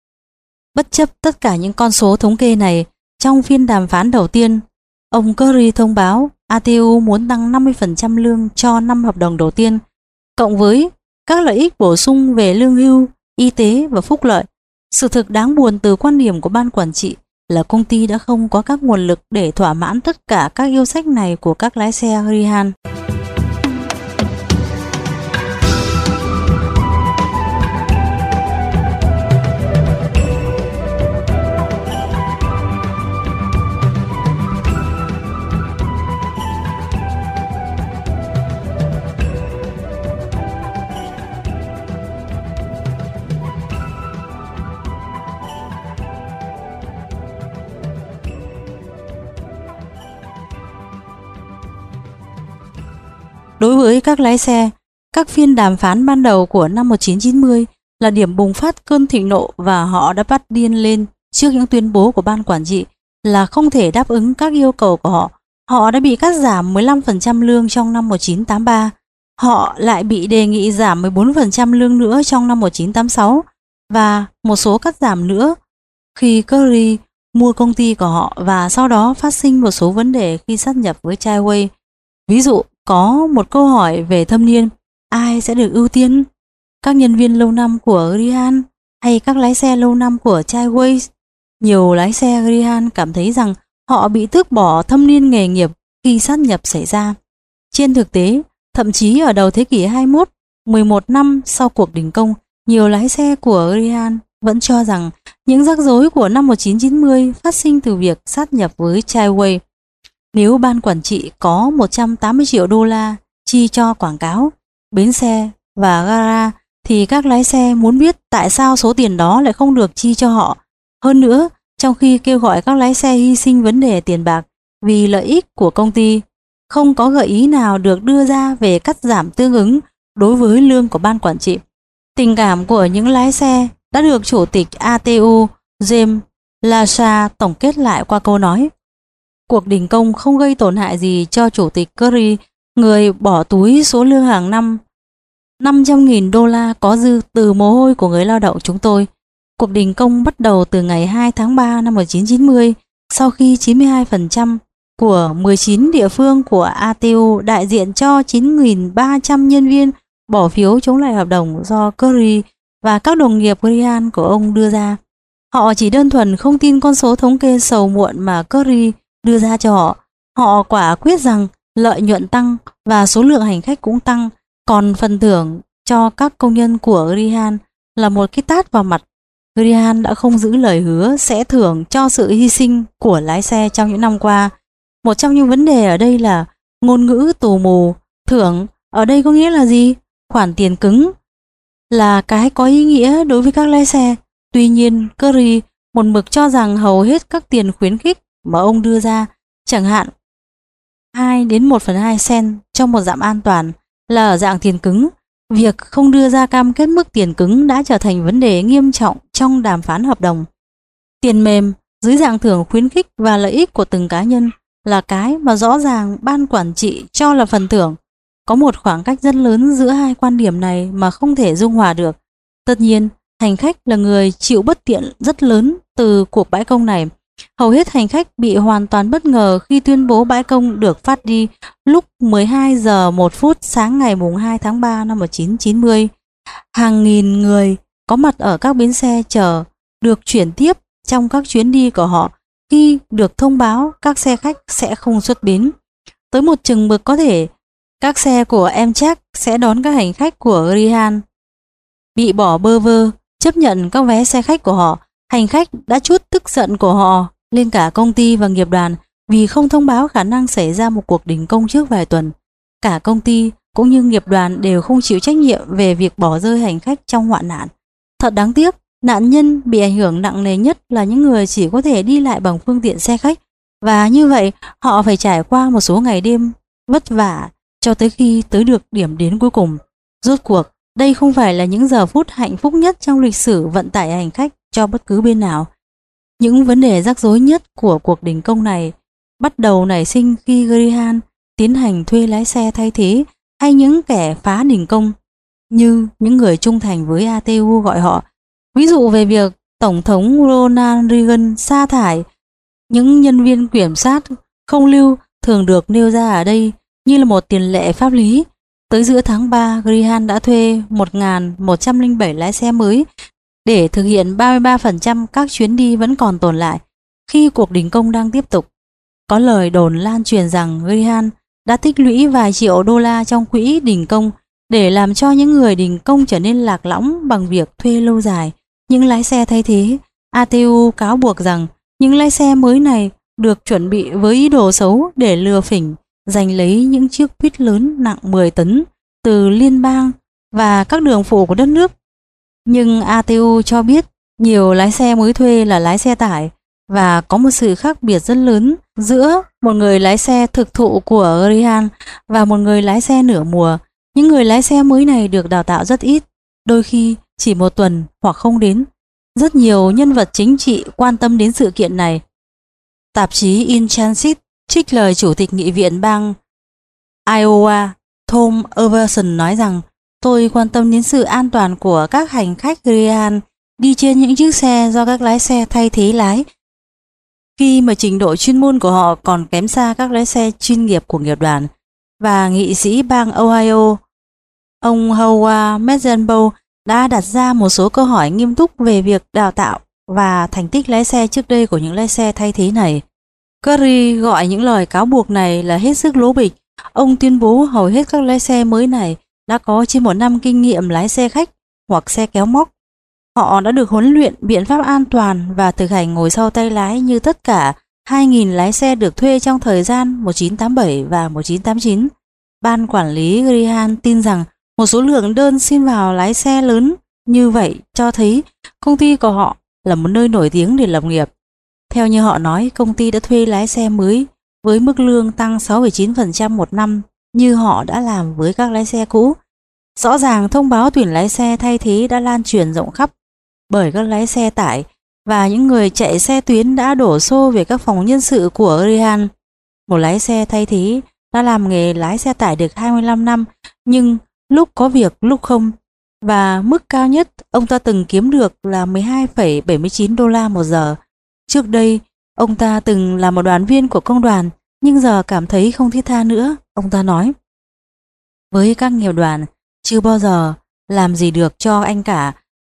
Bất chấp tất cả những con số thống kê này, trong phiên đàm phán đầu tiên, ông Curry thông báo ATU muốn tăng 50% lương cho 5 hợp đồng đầu tiên, cộng với các lợi ích bổ sung về lương hưu, y tế và phúc lợi. Sự thực đáng buồn từ quan điểm của ban quản trị là công ty đã không có các nguồn lực để thỏa mãn tất cả các yêu sách này của các lái xe Greyhound. Đối với các lái xe, các phiên đàm phán ban đầu của năm 1990 là điểm bùng phát cơn thịnh nộ và họ đã bắt điên lên trước những tuyên bố của ban quản trị là không thể đáp ứng các yêu cầu của họ. Họ đã bị cắt giảm 15% lương trong năm 1983. Họ lại bị đề nghị giảm 14% lương nữa trong năm 1986 và một số cắt giảm nữa khi Curry mua công ty của họ và sau đó phát sinh một số vấn đề khi sát nhập với Chaiway. Ví dụ, có một câu hỏi về thâm niên, ai sẽ được ưu tiên? Các nhân viên lâu năm của Greyhound hay các lái xe lâu năm của Chaiway? Nhiều lái xe Greyhound cảm thấy rằng họ bị tước bỏ thâm niên nghề nghiệp khi sát nhập xảy ra. Trên thực tế, thậm chí ở đầu thế kỷ 21, 11 năm sau cuộc đình công, nhiều lái xe của Greyhound vẫn cho rằng những rắc rối của năm 1990 phát sinh từ việc sát nhập với Chaiway. Nếu ban quản trị có 180 triệu đô la chi cho quảng cáo, bến xe và gara thì các lái xe muốn biết tại sao số tiền đó lại không được chi cho họ. Hơn nữa, trong khi kêu gọi các lái xe hy sinh vấn đề tiền bạc vì lợi ích của công ty, không có gợi ý nào được đưa ra về cắt giảm tương ứng đối với lương của ban quản trị. Tình cảm của những lái xe đã được Chủ tịch ATU James Lasha tổng kết lại qua câu nói: cuộc đình công không gây tổn hại gì cho Chủ tịch Curry, người bỏ túi số lương hàng năm 500.000 đô la có dư từ mồ hôi của người lao động chúng tôi. Cuộc đình công bắt đầu từ ngày 2 tháng 3 năm 1990, sau khi 92% của 19 địa phương của ATU đại diện cho 9.300 nhân viên bỏ phiếu chống lại hợp đồng do Curry và các đồng nghiệp Grian của ông đưa ra. Họ chỉ đơn thuần không tin con số thống kê sầu muộn mà Curry đưa ra cho họ. Họ quả quyết rằng lợi nhuận tăng và số lượng hành khách cũng tăng, còn phần thưởng cho các công nhân của Grian là một cái tát vào mặt. Grian đã không giữ lời hứa sẽ thưởng cho sự hy sinh của lái xe trong những năm qua. Một trong những vấn đề ở đây là ngôn ngữ tù mù. Thưởng ở đây có nghĩa là gì? Khoản tiền cứng là cái có ý nghĩa đối với các lái xe. Tuy nhiên, Curry một mực cho rằng hầu hết các tiền khuyến khích mà ông đưa ra, chẳng hạn 2 đến 1/2 cent cho một dặm an toàn, là ở dạng tiền cứng. Việc không đưa ra cam kết mức tiền cứng đã trở thành vấn đề nghiêm trọng trong đàm phán hợp đồng. Tiền mềm dưới dạng thưởng khuyến khích và lợi ích của từng cá nhân là cái mà rõ ràng ban quản trị cho là phần thưởng. Có một khoảng cách rất lớn giữa hai quan điểm này mà không thể dung hòa được. Tất nhiên, hành khách là người chịu bất tiện rất lớn từ cuộc bãi công này. Hầu hết hành khách bị hoàn toàn bất ngờ khi tuyên bố bãi công được phát đi lúc 12 giờ 1 phút sáng ngày 2 tháng 3 năm 1990. Hàng nghìn người có mặt ở các bến xe chờ được chuyển tiếp trong các chuyến đi của họ khi được thông báo các xe khách sẽ không xuất bến. Tới một chừng mực có thể các xe của Amtrak sẽ đón các hành khách của Grihan bị bỏ bơ vơ chấp nhận các vé xe khách của họ. Hành khách đã trút tức giận của họ lên cả công ty và nghiệp đoàn vì không thông báo khả năng xảy ra một cuộc đình công trước vài tuần. Cả công ty cũng như nghiệp đoàn đều không chịu trách nhiệm về việc bỏ rơi hành khách trong hoạn nạn. Thật đáng tiếc, nạn nhân bị ảnh hưởng nặng nề nhất là những người chỉ có thể đi lại bằng phương tiện xe khách, và như vậy họ phải trải qua một số ngày đêm vất vả cho tới khi tới được điểm đến cuối cùng. Rốt cuộc, đây không phải là những giờ phút hạnh phúc nhất trong lịch sử vận tải hành khách cho bất cứ bên nào. Những vấn đề rắc rối nhất của cuộc đình công này bắt đầu nảy sinh khi Grihan tiến hành thuê lái xe thay thế hay những kẻ phá đình công, như những người trung thành với ATU gọi họ. Ví dụ về việc Tổng thống Ronald Reagan sa thải những nhân viên kiểm sát không lưu thường được nêu ra ở đây như là một tiền lệ pháp lý. Tới giữa tháng 3, Grihan đã thuê 1.107 lái xe mới để thực hiện 33% các chuyến đi vẫn còn tồn lại khi cuộc đình công đang tiếp tục. Có lời đồn lan truyền rằng Grihan đã tích lũy vài triệu đô la trong quỹ đình công để làm cho những người đình công trở nên lạc lõng bằng việc thuê lâu dài những lái xe thay thế. ATU cáo buộc rằng những lái xe mới này được chuẩn bị với ý đồ xấu để lừa phỉnh giành lấy những chiếc buýt lớn nặng 10 tấn từ liên bang và các đường phụ của đất nước. Nhưng ATU cho biết nhiều lái xe mới thuê là lái xe tải, và có một sự khác biệt rất lớn giữa một người lái xe thực thụ của Grihan và một người lái xe nửa mùa. Những người lái xe mới này được đào tạo rất ít, đôi khi chỉ một tuần hoặc không đến. Rất nhiều nhân vật chính trị quan tâm đến sự kiện này. Tạp chí In Transit trích lời Chủ tịch Nghị viện bang Iowa Tom Everson nói rằng: "Tôi quan tâm đến sự an toàn của các hành khách Grihan đi trên những chiếc xe do các lái xe thay thế lái, khi mà trình độ chuyên môn của họ còn kém xa các lái xe chuyên nghiệp của nghiệp đoàn." Và nghị sĩ bang Ohio, ông Howard Mezenbow đã đặt ra một số câu hỏi nghiêm túc về việc đào tạo và thành tích lái xe trước đây của những lái xe thay thế này. Curry gọi những lời cáo buộc này là hết sức lố bịch. Ông tuyên bố hầu hết các lái xe mới này đã có trên 1 năm kinh nghiệm lái xe khách hoặc xe kéo móc. Họ đã được huấn luyện biện pháp an toàn và thực hành ngồi sau tay lái như tất cả 2.000 lái xe được thuê trong thời gian 1987 và 1989. Ban quản lý Grihan tin rằng một số lượng đơn xin vào lái xe lớn như vậy cho thấy công ty của họ là một nơi nổi tiếng để lập nghiệp. Theo như họ nói, công ty đã thuê lái xe mới với mức lương tăng 6,9% một năm như họ đã làm với các lái xe cũ. Rõ ràng thông báo tuyển lái xe thay thế đã lan truyền rộng khắp bởi các lái xe tải, và những người chạy xe tuyến đã đổ xô về các phòng nhân sự của Grihan. Một lái xe thay thế đã làm nghề lái xe tải được 25 năm, nhưng lúc có việc lúc không, và mức cao nhất ông ta từng kiếm được là 12,79 đô la một giờ. Trước đây, ông ta từng là một đoàn viên của công đoàn, nhưng giờ cảm thấy không thiết tha nữa. Ông ta nói: "Với các nghiệp đoàn, chưa bao giờ làm gì được cho anh cả.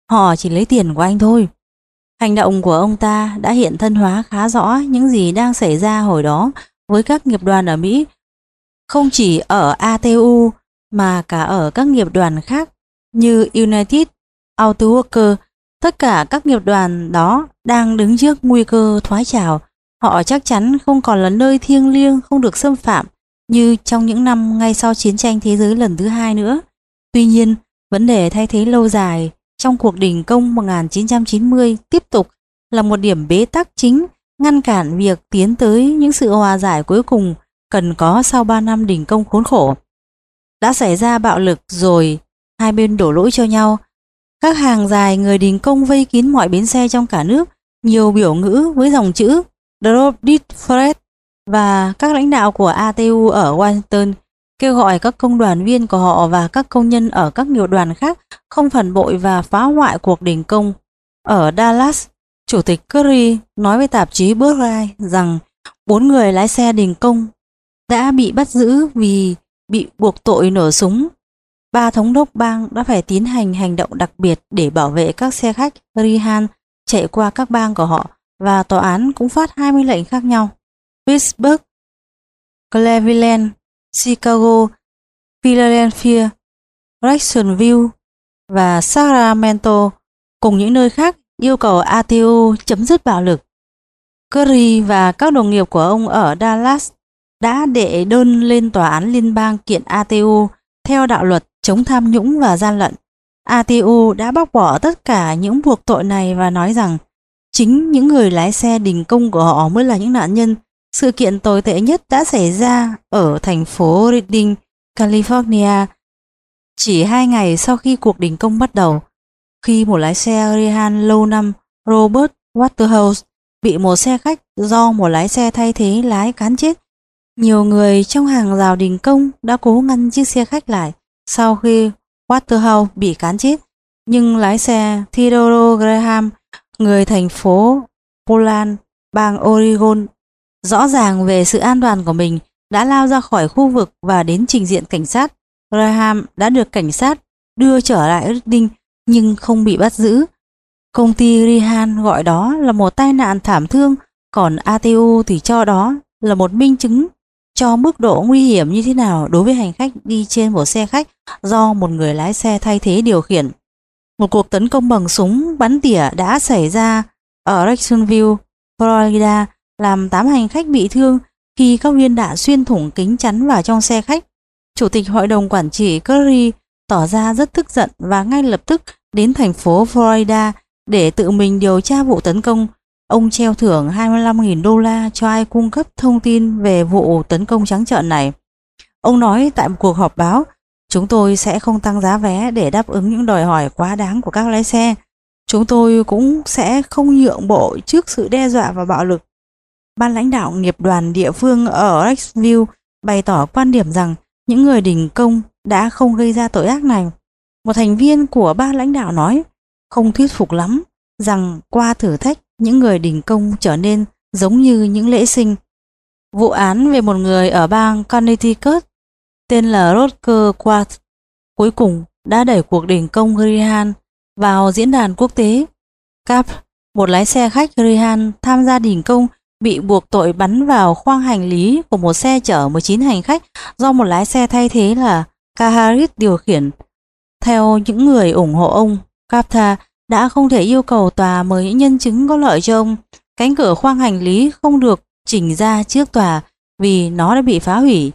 họ chỉ lấy tiền của anh thôi. Hành động của ông ta đã hiện thân hóa khá rõ những gì đang xảy ra hồi đó với các nghiệp đoàn ở Mỹ, không chỉ ở ATU mà cả ở các nghiệp đoàn khác như United Auto Workers. Tất cả các nghiệp đoàn đó đang đứng trước nguy cơ thoái trào. Họ chắc chắn không còn là nơi thiêng liêng không được xâm phạm như trong những năm ngay sau chiến tranh thế giới lần thứ hai nữa. Tuy nhiên, vấn đề thay thế lâu dài trong cuộc đình công 1990 tiếp tục là một điểm bế tắc chính ngăn cản việc tiến tới những sự hòa giải cuối cùng cần có sau 3 năm đình công khốn khổ. Đã xảy ra bạo lực rồi, hai bên đổ lỗi cho nhau. Các hàng dài người đình công vây kín mọi bến xe trong cả nước, nhiều biểu ngữ với dòng chữ Drop this Fred, và các lãnh đạo của ATU ở Washington kêu gọi các công đoàn viên của họ và các công nhân ở các nghiệp đoàn khác không phản bội và phá hoại cuộc đình công. Ở Dallas, Chủ tịch Curry nói với tạp chí Birthright rằng 4 người lái xe đình công đã bị bắt giữ vì bị buộc tội nổ súng. 3 thống đốc bang đã phải tiến hành hành động đặc biệt để bảo vệ các xe khách Rihan chạy qua các bang của họ, và tòa án cũng phát 20 lệnh khác nhau. Pittsburgh, Cleveland, Chicago, Philadelphia, Jacksonville và Sacramento cùng những nơi khác yêu cầu ATU chấm dứt bạo lực. Curry và các đồng nghiệp của ông ở Dallas đã đệ đơn lên tòa án liên bang kiện ATU theo đạo luật chống tham nhũng và gian lận. ATU đã bác bỏ tất cả những buộc tội này và nói rằng chính những người lái xe đình công của họ mới là những nạn nhân. Sự kiện tồi tệ nhất đã xảy ra ở thành phố Redding, California, chỉ 2 ngày sau khi cuộc đình công bắt đầu, khi một lái xe Rihan lâu năm Robert Waterhouse bị một xe khách do một lái xe thay thế lái cán chết. Nhiều người trong hàng rào đình công đã cố ngăn chiếc xe khách lại sau khi Waterhouse bị cán chết, nhưng lái xe Theodore Graham, người thành phố Portland, bang Oregon, rõ ràng về sự an toàn của mình, đã lao ra khỏi khu vực và đến trình diện cảnh sát. Graham đã được cảnh sát đưa trở lại Redding nhưng không bị bắt giữ. Công ty Rihan gọi đó là một tai nạn thảm thương, còn ATU thì cho đó là một minh chứng cho mức độ nguy hiểm như thế nào đối với hành khách đi trên một xe khách do một người lái xe thay thế điều khiển. Một cuộc tấn công bằng súng bắn tỉa đã xảy ra ở Jacksonville, Florida, làm 8 hành khách bị thương khi các viên đạn xuyên thủng kính chắn vào trong xe khách. Chủ tịch hội đồng quản trị Curry tỏ ra rất tức giận và ngay lập tức đến thành phố Florida để tự mình điều tra vụ tấn công. Ông treo thưởng $25.000 cho ai cung cấp thông tin về vụ tấn công trắng trợn này. Ông nói tại một cuộc họp báo, chúng tôi sẽ không tăng giá vé để đáp ứng những đòi hỏi quá đáng của các lái xe. Chúng tôi cũng sẽ không nhượng bộ trước sự đe dọa và bạo lực. Ban lãnh đạo nghiệp đoàn địa phương ở Jacksonville bày tỏ quan điểm rằng những người đình công đã không gây ra tội ác này. Một thành viên của ban lãnh đạo nói, không thuyết phục lắm, rằng qua thử thách những người đình công trở nên giống như những lễ sinh. Vụ án về một người ở bang Connecticut tên là Roger Quart cuối cùng đã đẩy cuộc đình công Rihan vào diễn đàn quốc tế. Cap, một lái xe khách Rihan tham gia đình công, bị buộc tội bắn vào khoang hành lý của một xe chở 19 hành khách do một lái xe thay thế là Kaharit điều khiển. Theo những người ủng hộ ông, Kapta đã không thể yêu cầu tòa mời những nhân chứng có lợi cho ông. Cánh cửa khoang hành lý không được chỉnh ra trước tòa vì nó đã bị phá hủy.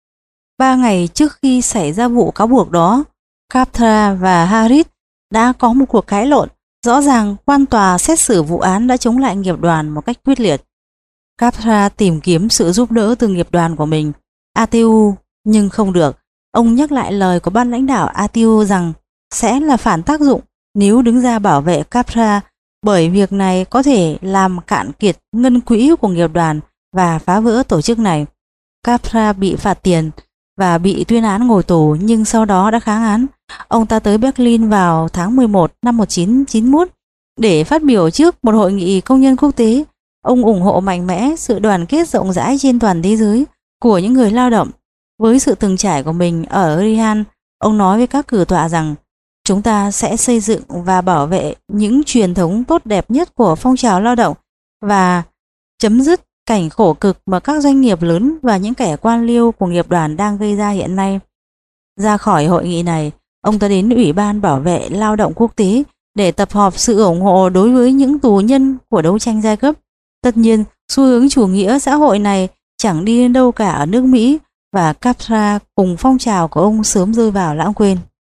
3 ngày trước khi xảy ra vụ cáo buộc đó, Kapta và Harris đã có một cuộc cãi lộn. Rõ ràng quan tòa xét xử vụ án đã chống lại nghiệp đoàn một cách quyết liệt. Kapta tìm kiếm sự giúp đỡ từ nghiệp đoàn của mình, ATU, nhưng không được. Ông nhắc lại lời của ban lãnh đạo ATU rằng sẽ là phản tác dụng nếu đứng ra bảo vệ Kapta, bởi việc này có thể làm cạn kiệt ngân quỹ của nghiệp đoàn và phá vỡ tổ chức này. Kapta bị phạt tiền và bị tuyên án ngồi tù, nhưng sau đó đã kháng án. Ông ta tới Berlin vào tháng 11 năm 1991 để phát biểu trước một hội nghị công nhân quốc tế. Ông ủng hộ mạnh mẽ sự đoàn kết rộng rãi trên toàn thế giới của những người lao động. Với sự từng trải của mình ở Rihan, ông nói với các cử tọa rằng Chúng ta sẽ xây dựng và bảo vệ những truyền thống tốt đẹp nhất của phong trào lao động và chấm dứt cảnh khổ cực mà các doanh nghiệp lớn và những kẻ quan liêu của nghiệp đoàn đang gây ra hiện nay. Ra khỏi hội nghị này, ông ta đến Ủy ban Bảo vệ Lao động Quốc tế để tập hợp sự ủng hộ đối với những tù nhân của đấu tranh giai cấp. Tất nhiên, xu hướng chủ nghĩa xã hội này chẳng đi đến đâu cả ở nước Mỹ, và Capra cùng phong trào của ông sớm rơi vào lãng quên.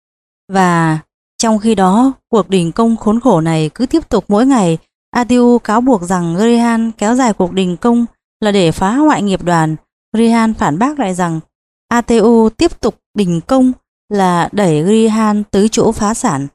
Và trong khi đó, cuộc đình công khốn khổ này cứ tiếp tục mỗi ngày. ATU cáo buộc rằng Graham kéo dài cuộc đình công là để phá hoại nghiệp đoàn. Graham phản bác lại rằng ATU tiếp tục đình công là đẩy Graham tới chỗ phá sản.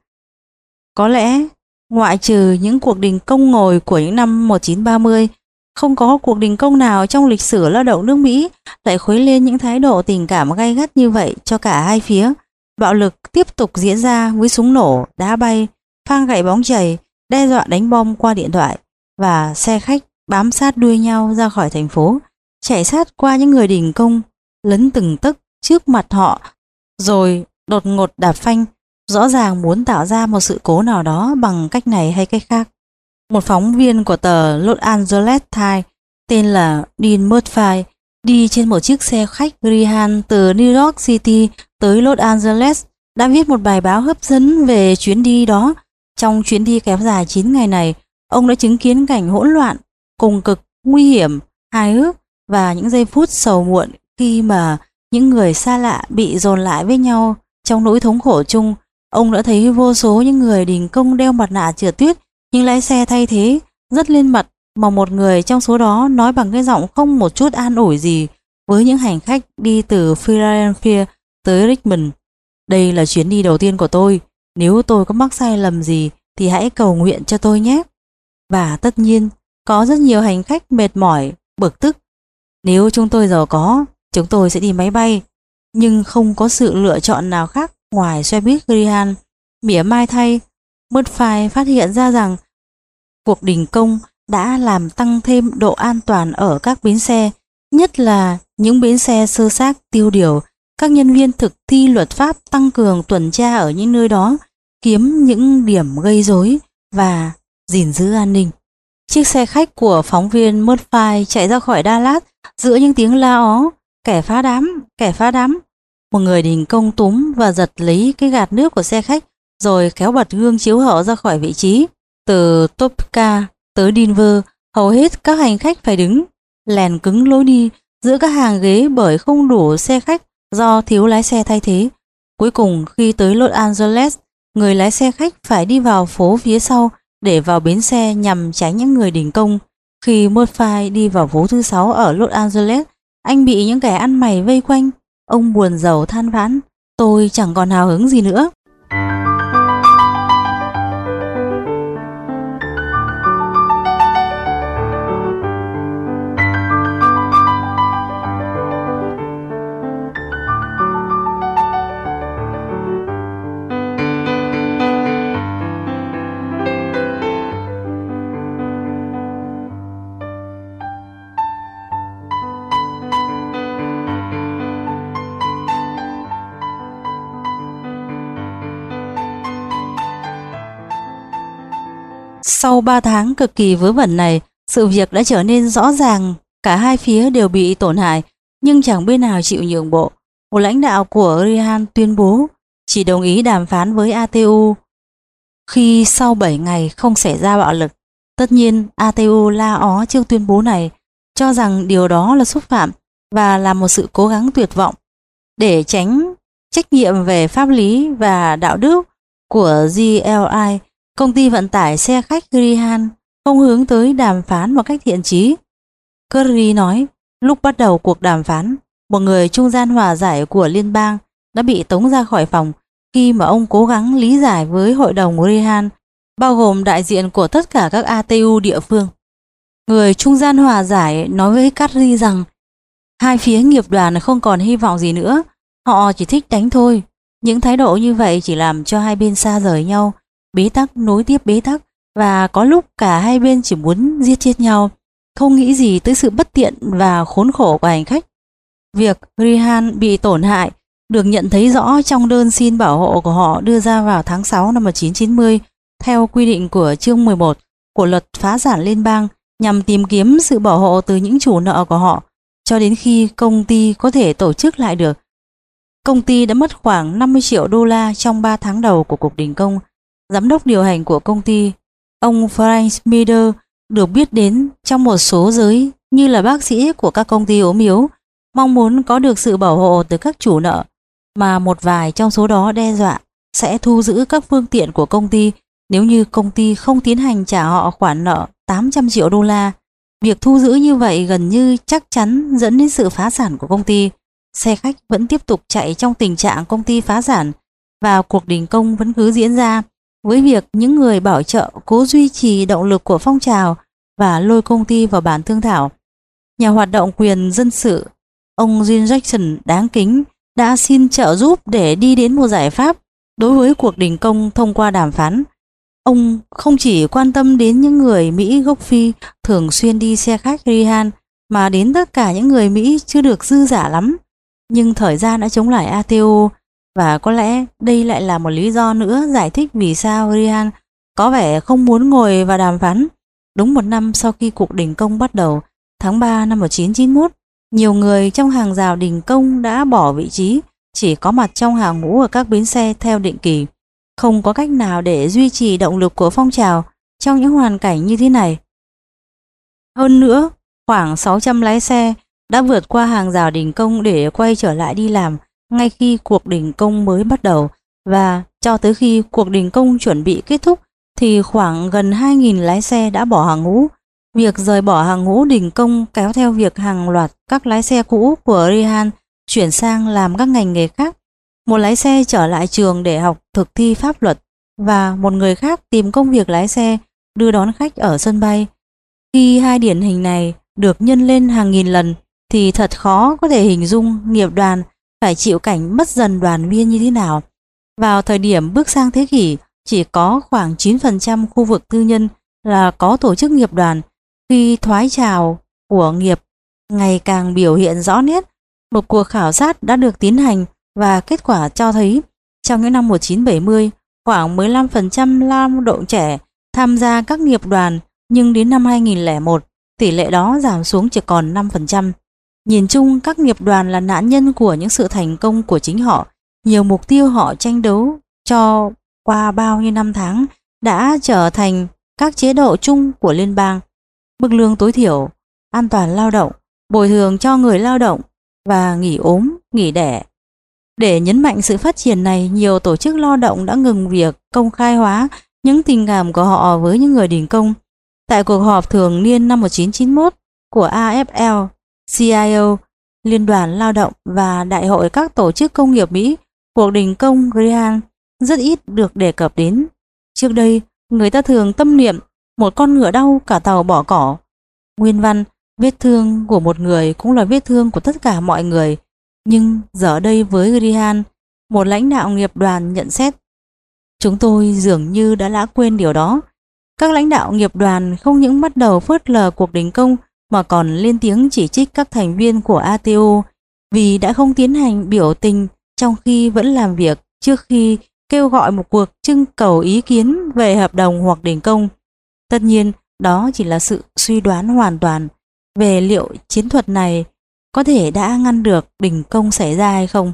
Có lẽ, ngoại trừ những cuộc đình công ngồi của những năm 1930, không có cuộc đình công nào trong lịch sử lao động nước Mỹ lại khuấy lên những thái độ tình cảm gay gắt như vậy cho cả hai phía. Bạo lực tiếp tục diễn ra với súng nổ, đá bay, phang gậy bóng chày, đe dọa đánh bom qua điện thoại, và xe khách bám sát đuôi nhau ra khỏi thành phố, chạy sát qua những người đình công, lấn từng tấc trước mặt họ, rồi đột ngột đạp phanh, rõ ràng muốn tạo ra một sự cố nào đó bằng cách này hay cách khác. Một phóng viên của tờ Los Angeles Times tên là Dean Murphy đi trên một chiếc xe khách Greyhound từ New York City tới Los Angeles đã viết một bài báo hấp dẫn về chuyến đi đó. Trong chuyến đi kéo dài 9 ngày này, ông đã chứng kiến cảnh hỗn loạn, cùng cực, nguy hiểm, hài hước và những giây phút sầu muộn khi mà những người xa lạ bị dồn lại với nhau trong nỗi thống khổ chung. Ông đã thấy vô số những người đình công đeo mặt nạ trượt tuyết, nhưng lái xe thay thế rất lên mặt, mà một người trong số đó nói bằng cái giọng không một chút an ủi gì với những hành khách đi từ Philadelphia tới Richmond. Đây là chuyến đi đầu tiên của tôi. Nếu tôi có mắc sai lầm gì thì hãy cầu nguyện cho tôi nhé. Và tất nhiên, có rất nhiều hành khách mệt mỏi, bực tức. Nếu chúng tôi giàu có, chúng tôi sẽ đi máy bay. Nhưng không có sự lựa chọn nào khác ngoài xe buýt Greyhound. Mỉa mai thay, Murphy phát hiện ra rằng cuộc đình công đã làm tăng thêm độ an toàn ở các bến xe, nhất là những bến xe sơ xác tiêu điều. Các nhân viên thực thi luật pháp tăng cường tuần tra ở những nơi đó, kiếm những điểm gây rối và gìn giữ an ninh. Chiếc xe khách của phóng viên Murphy chạy ra khỏi Dallas giữa những tiếng la ó, kẻ phá đám, kẻ phá đám. Một người đình công túm và giật lấy cái gạt nước của xe khách, rồi kéo bật gương chiếu hậu ra khỏi vị trí. Từ Topeka tới Denver, hầu hết các hành khách phải đứng, lèn cứng lối đi giữa các hàng ghế bởi không đủ xe khách do thiếu lái xe thay thế. Cuối cùng khi tới Los Angeles, người lái xe khách phải đi vào phố phía sau để vào bến xe nhằm tránh những người đình công. Khi Murphy đi vào phố thứ 6 ở Los Angeles, anh bị những kẻ ăn mày vây quanh. Ông buồn rầu than vãn, tôi chẳng còn hào hứng gì nữa. Sau 3 tháng cực kỳ vớ vẩn này, sự việc đã trở nên rõ ràng, cả hai phía đều bị tổn hại, nhưng chẳng bên nào chịu nhượng bộ. Một lãnh đạo của Greyhound tuyên bố chỉ đồng ý đàm phán với ATU khi sau 7 ngày không xảy ra bạo lực. Tất nhiên, ATU la ó trước tuyên bố này, cho rằng điều đó là xúc phạm và là một sự cố gắng tuyệt vọng. Để tránh trách nhiệm về pháp lý và đạo đức của GLI, công ty vận tải xe khách Greyhound không hướng tới đàm phán một cách thiện chí. Curry nói, lúc bắt đầu cuộc đàm phán, một người trung gian hòa giải của liên bang đã bị tống ra khỏi phòng khi mà ông cố gắng lý giải với hội đồng Greyhound, bao gồm đại diện của tất cả các ATU địa phương. Người trung gian hòa giải nói với Curry rằng hai phía nghiệp đoàn không còn hy vọng gì nữa, họ chỉ thích đánh thôi. Những thái độ như vậy chỉ làm cho hai bên xa rời nhau, bế tắc nối tiếp bế tắc, và có lúc cả hai bên chỉ muốn giết chết nhau, không nghĩ gì tới sự bất tiện và khốn khổ của hành khách. Việc Greyhound bị tổn hại được nhận thấy rõ trong đơn xin bảo hộ của họ đưa ra vào tháng 6 năm 1990 theo quy định của chương 11 của luật phá sản liên bang nhằm tìm kiếm sự bảo hộ từ những chủ nợ của họ cho đến khi công ty có thể tổ chức lại được. Công ty đã mất khoảng 50 triệu đô la trong 3 tháng đầu của cuộc đình công. Giám đốc điều hành của công ty, ông Frank Miller, được biết đến trong một số giới như là bác sĩ của các công ty ốm yếu, mong muốn có được sự bảo hộ từ các chủ nợ, mà một vài trong số đó đe dọa sẽ thu giữ các phương tiện của công ty nếu như công ty không tiến hành trả họ khoản nợ 800 triệu đô la. Việc thu giữ như vậy gần như chắc chắn dẫn đến sự phá sản của công ty. Xe khách vẫn tiếp tục chạy trong tình trạng công ty phá sản và cuộc đình công vẫn cứ diễn ra, với việc những người bảo trợ cố duy trì động lực của phong trào và lôi công ty vào bàn thương thảo. Nhà hoạt động quyền dân sự, ông Jim Jackson đáng kính, đã xin trợ giúp để đi đến một giải pháp đối với cuộc đình công thông qua đàm phán. Ông không chỉ quan tâm đến những người Mỹ gốc Phi thường xuyên đi xe khách Rihan, mà đến tất cả những người Mỹ chưa được dư dả lắm. Nhưng thời gian đã chống lại ATO, và có lẽ đây lại là một lý do nữa giải thích vì sao Rihan có vẻ không muốn ngồi vào đàm phán. Đúng một năm sau khi cuộc đình công bắt đầu, tháng 3 năm 1991, nhiều người trong hàng rào đình công đã bỏ vị trí, chỉ có mặt trong hàng ngũ ở các bến xe theo định kỳ. Không có cách nào để duy trì động lực của phong trào trong những hoàn cảnh như thế này. Hơn nữa, khoảng 600 lái xe đã vượt qua hàng rào đình công để quay trở lại đi làm ngay khi cuộc đình công mới bắt đầu, và cho tới khi cuộc đình công chuẩn bị kết thúc thì khoảng gần 2.000 lái xe đã bỏ hàng ngũ. Việc rời bỏ hàng ngũ đình công kéo theo việc hàng loạt các lái xe cũ của Rihan chuyển sang làm các ngành nghề khác. Một lái xe trở lại trường để học thực thi pháp luật, và một người khác tìm công việc lái xe đưa đón khách ở sân bay. Khi hai điển hình này được nhân lên hàng nghìn lần thì thật khó có thể hình dung nghiệp đoàn phải chịu cảnh mất dần đoàn viên như thế nào. Vào thời điểm bước sang thế kỷ, chỉ có khoảng 9% khu vực tư nhân là có tổ chức nghiệp đoàn. Khi thoái trào của nghiệp ngày càng biểu hiện rõ nét, một cuộc khảo sát đã được tiến hành và kết quả cho thấy trong những năm 1970, khoảng 15% lao động trẻ tham gia các nghiệp đoàn, nhưng đến năm 2001, tỷ lệ đó giảm xuống chỉ còn 5%. Nhìn chung, các nghiệp đoàn là nạn nhân của những sự thành công của chính họ. Nhiều mục tiêu họ tranh đấu cho qua bao nhiêu năm tháng đã trở thành các chế độ chung của liên bang: mức lương tối thiểu, an toàn lao động, bồi thường cho người lao động và nghỉ ốm, nghỉ đẻ. Để nhấn mạnh sự phát triển này, nhiều tổ chức lao động đã ngừng việc công khai hóa những tình cảm của họ với những người đình công. Tại cuộc họp thường niên năm 1991 của AFL, CIO, Liên đoàn Lao động và Đại hội các tổ chức công nghiệp Mỹ, cuộc đình công Graham rất ít được đề cập đến. Trước đây, người ta thường tâm niệm một con ngựa đau cả tàu bỏ cỏ. Nguyên văn, vết thương của một người cũng là vết thương của tất cả mọi người. Nhưng giờ đây với Graham, một lãnh đạo nghiệp đoàn nhận xét: chúng tôi dường như đã lãng quên điều đó. Các lãnh đạo nghiệp đoàn không những bắt đầu phớt lờ cuộc đình công mà còn lên tiếng chỉ trích các thành viên của ATO vì đã không tiến hành biểu tình trong khi vẫn làm việc trước khi kêu gọi một cuộc trưng cầu ý kiến về hợp đồng hoặc đình công. Tất nhiên, đó chỉ là sự suy đoán hoàn toàn về liệu chiến thuật này có thể đã ngăn được đình công xảy ra hay không.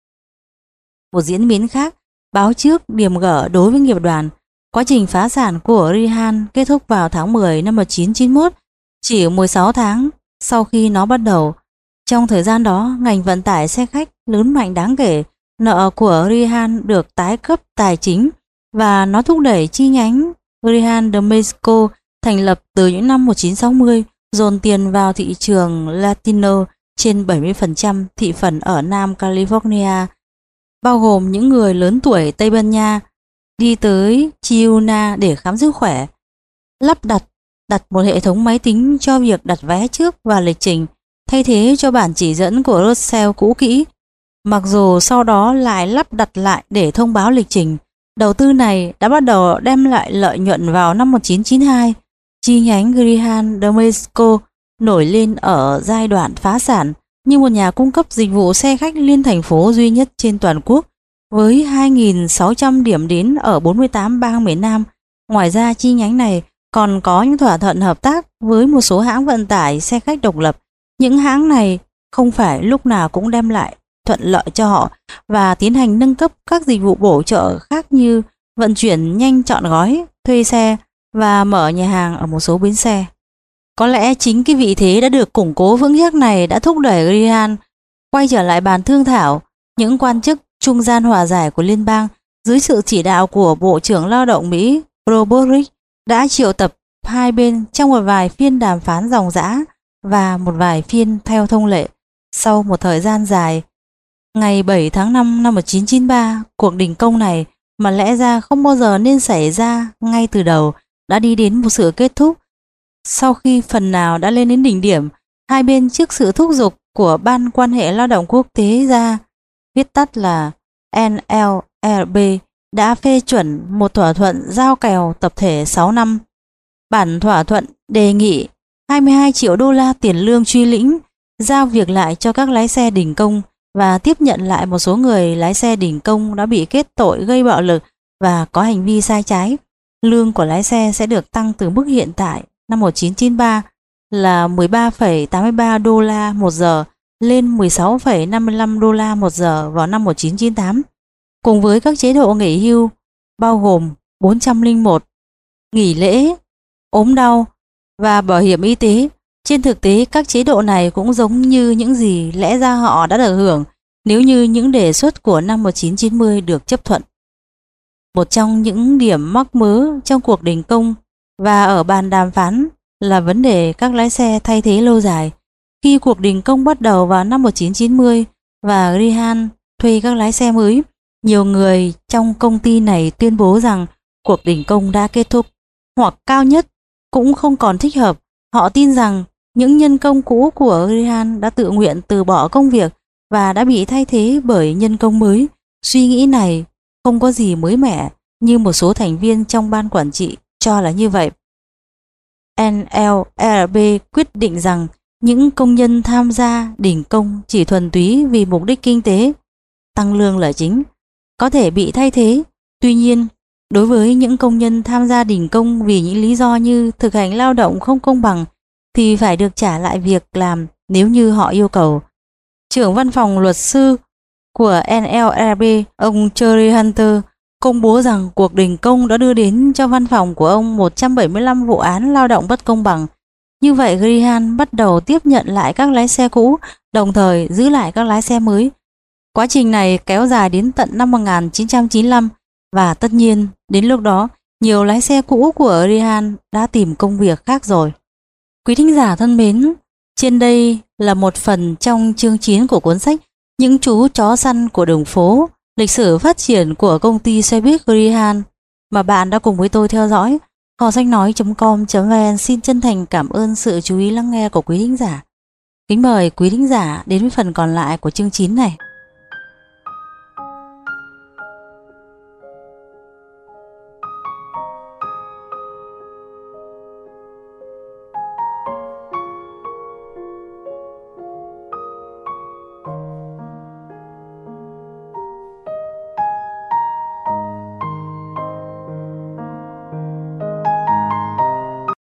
Một diễn biến khác báo trước điểm gở đối với nghiệp đoàn. Quá trình phá sản của Rihan kết thúc vào tháng 10 năm 1991, chỉ 16 tháng sau khi nó bắt đầu. Trong thời gian đó, ngành vận tải xe khách lớn mạnh đáng kể. Nợ của Rihan được tái cấp tài chính và nó thúc đẩy chi nhánh Rihan de Mexico thành lập từ những năm 1960, dồn tiền vào thị trường Latino trên 70% thị phần ở Nam California, bao gồm những người lớn tuổi Tây Ban Nha đi tới Tijuana để khám sức khỏe, lắp đặt một hệ thống máy tính cho việc đặt vé trước và lịch trình, thay thế cho bản chỉ dẫn của Russell cũ kỹ, mặc dù sau đó lại lắp đặt lại để thông báo lịch trình. Đầu tư này đã bắt đầu đem lại lợi nhuận vào năm 1992. Chi nhánh Grihan de Mexico nổi lên ở giai đoạn phá sản như một nhà cung cấp dịch vụ xe khách liên thành phố duy nhất trên toàn quốc, với 2.600 điểm đến ở 48 bang miền Nam. Ngoài ra, chi nhánh này còn có những thỏa thuận hợp tác với một số hãng vận tải xe khách độc lập. Những hãng này không phải lúc nào cũng đem lại thuận lợi cho họ và tiến hành nâng cấp các dịch vụ bổ trợ khác như vận chuyển nhanh trọn gói, thuê xe và mở nhà hàng ở một số bến xe. Có lẽ chính cái vị thế đã được củng cố vững chắc này đã thúc đẩy Graham quay trở lại bàn thương thảo. Những quan chức trung gian hòa giải của liên bang dưới sự chỉ đạo của Bộ trưởng Lao động Mỹ Robert Reich đã triệu tập hai bên trong một vài phiên đàm phán ròng rã và một vài phiên theo thông lệ. Sau một thời gian dài, ngày 7 tháng 5 năm 1993, cuộc đình công này mà lẽ ra không bao giờ nên xảy ra ngay từ đầu đã đi đến một sự kết thúc. Sau khi phần nào đã lên đến đỉnh điểm, hai bên trước sự thúc giục của Ban quan hệ lao động quốc tế ra, viết tắt là NLRB, đã phê chuẩn một thỏa thuận giao kèo tập thể 6 năm. Bản thỏa thuận đề nghị 22 triệu đô la tiền lương truy lĩnh, giao việc lại cho các lái xe đình công và tiếp nhận lại một số người lái xe đình công đã bị kết tội gây bạo lực và có hành vi sai trái. Lương của lái xe sẽ được tăng từ mức hiện tại năm 1993 là 13,83 đô la một giờ lên 16,55 đô la một giờ vào năm 1998, cùng với các chế độ nghỉ hưu bao gồm 401 nghỉ lễ, ốm đau và bảo hiểm y tế. Trên thực tế, các chế độ này cũng giống như những gì lẽ ra họ đã được hưởng nếu như những đề xuất của năm 1990 được chấp thuận. Một trong những điểm mắc mớ trong cuộc đình công và ở bàn đàm phán là vấn đề các lái xe thay thế lâu dài. Khi cuộc đình công bắt đầu vào năm 1990 và Graham thuê các lái xe mới, nhiều người trong công ty này tuyên bố rằng cuộc đình công đã kết thúc, hoặc cao nhất cũng không còn thích hợp. Họ tin rằng những nhân công cũ của Graham đã tự nguyện từ bỏ công việc và đã bị thay thế bởi nhân công mới. Suy nghĩ này không có gì mới mẻ, như một số thành viên trong ban quản trị cho là như vậy. NLRB quyết định rằng những công nhân tham gia đình công chỉ thuần túy vì mục đích kinh tế, tăng lương là chính, có thể bị thay thế. Tuy nhiên, đối với những công nhân tham gia đình công vì những lý do như thực hành lao động không công bằng thì phải được trả lại việc làm nếu như họ yêu cầu. Trưởng văn phòng luật sư của NLRB, ông Terry Hunter, công bố rằng cuộc đình công đã đưa đến cho văn phòng của ông 175 vụ án lao động bất công bằng. Như vậy, Graham bắt đầu tiếp nhận lại các lái xe cũ, đồng thời giữ lại các lái xe mới. Quá trình này kéo dài đến tận năm 1995 và tất nhiên đến lúc đó nhiều lái xe cũ của Graham đã tìm công việc khác rồi. Quý thính giả thân mến, trên đây là một phần trong chương 9 của cuốn sách Những chú chó săn của đường phố, lịch sử phát triển của công ty xe buýt Graham mà bạn đã cùng với tôi theo dõi. Kho sách nói.com.vn xin chân thành cảm ơn sự chú ý lắng nghe của quý thính giả. Kính mời quý thính giả đến với phần còn lại của chương 9 này.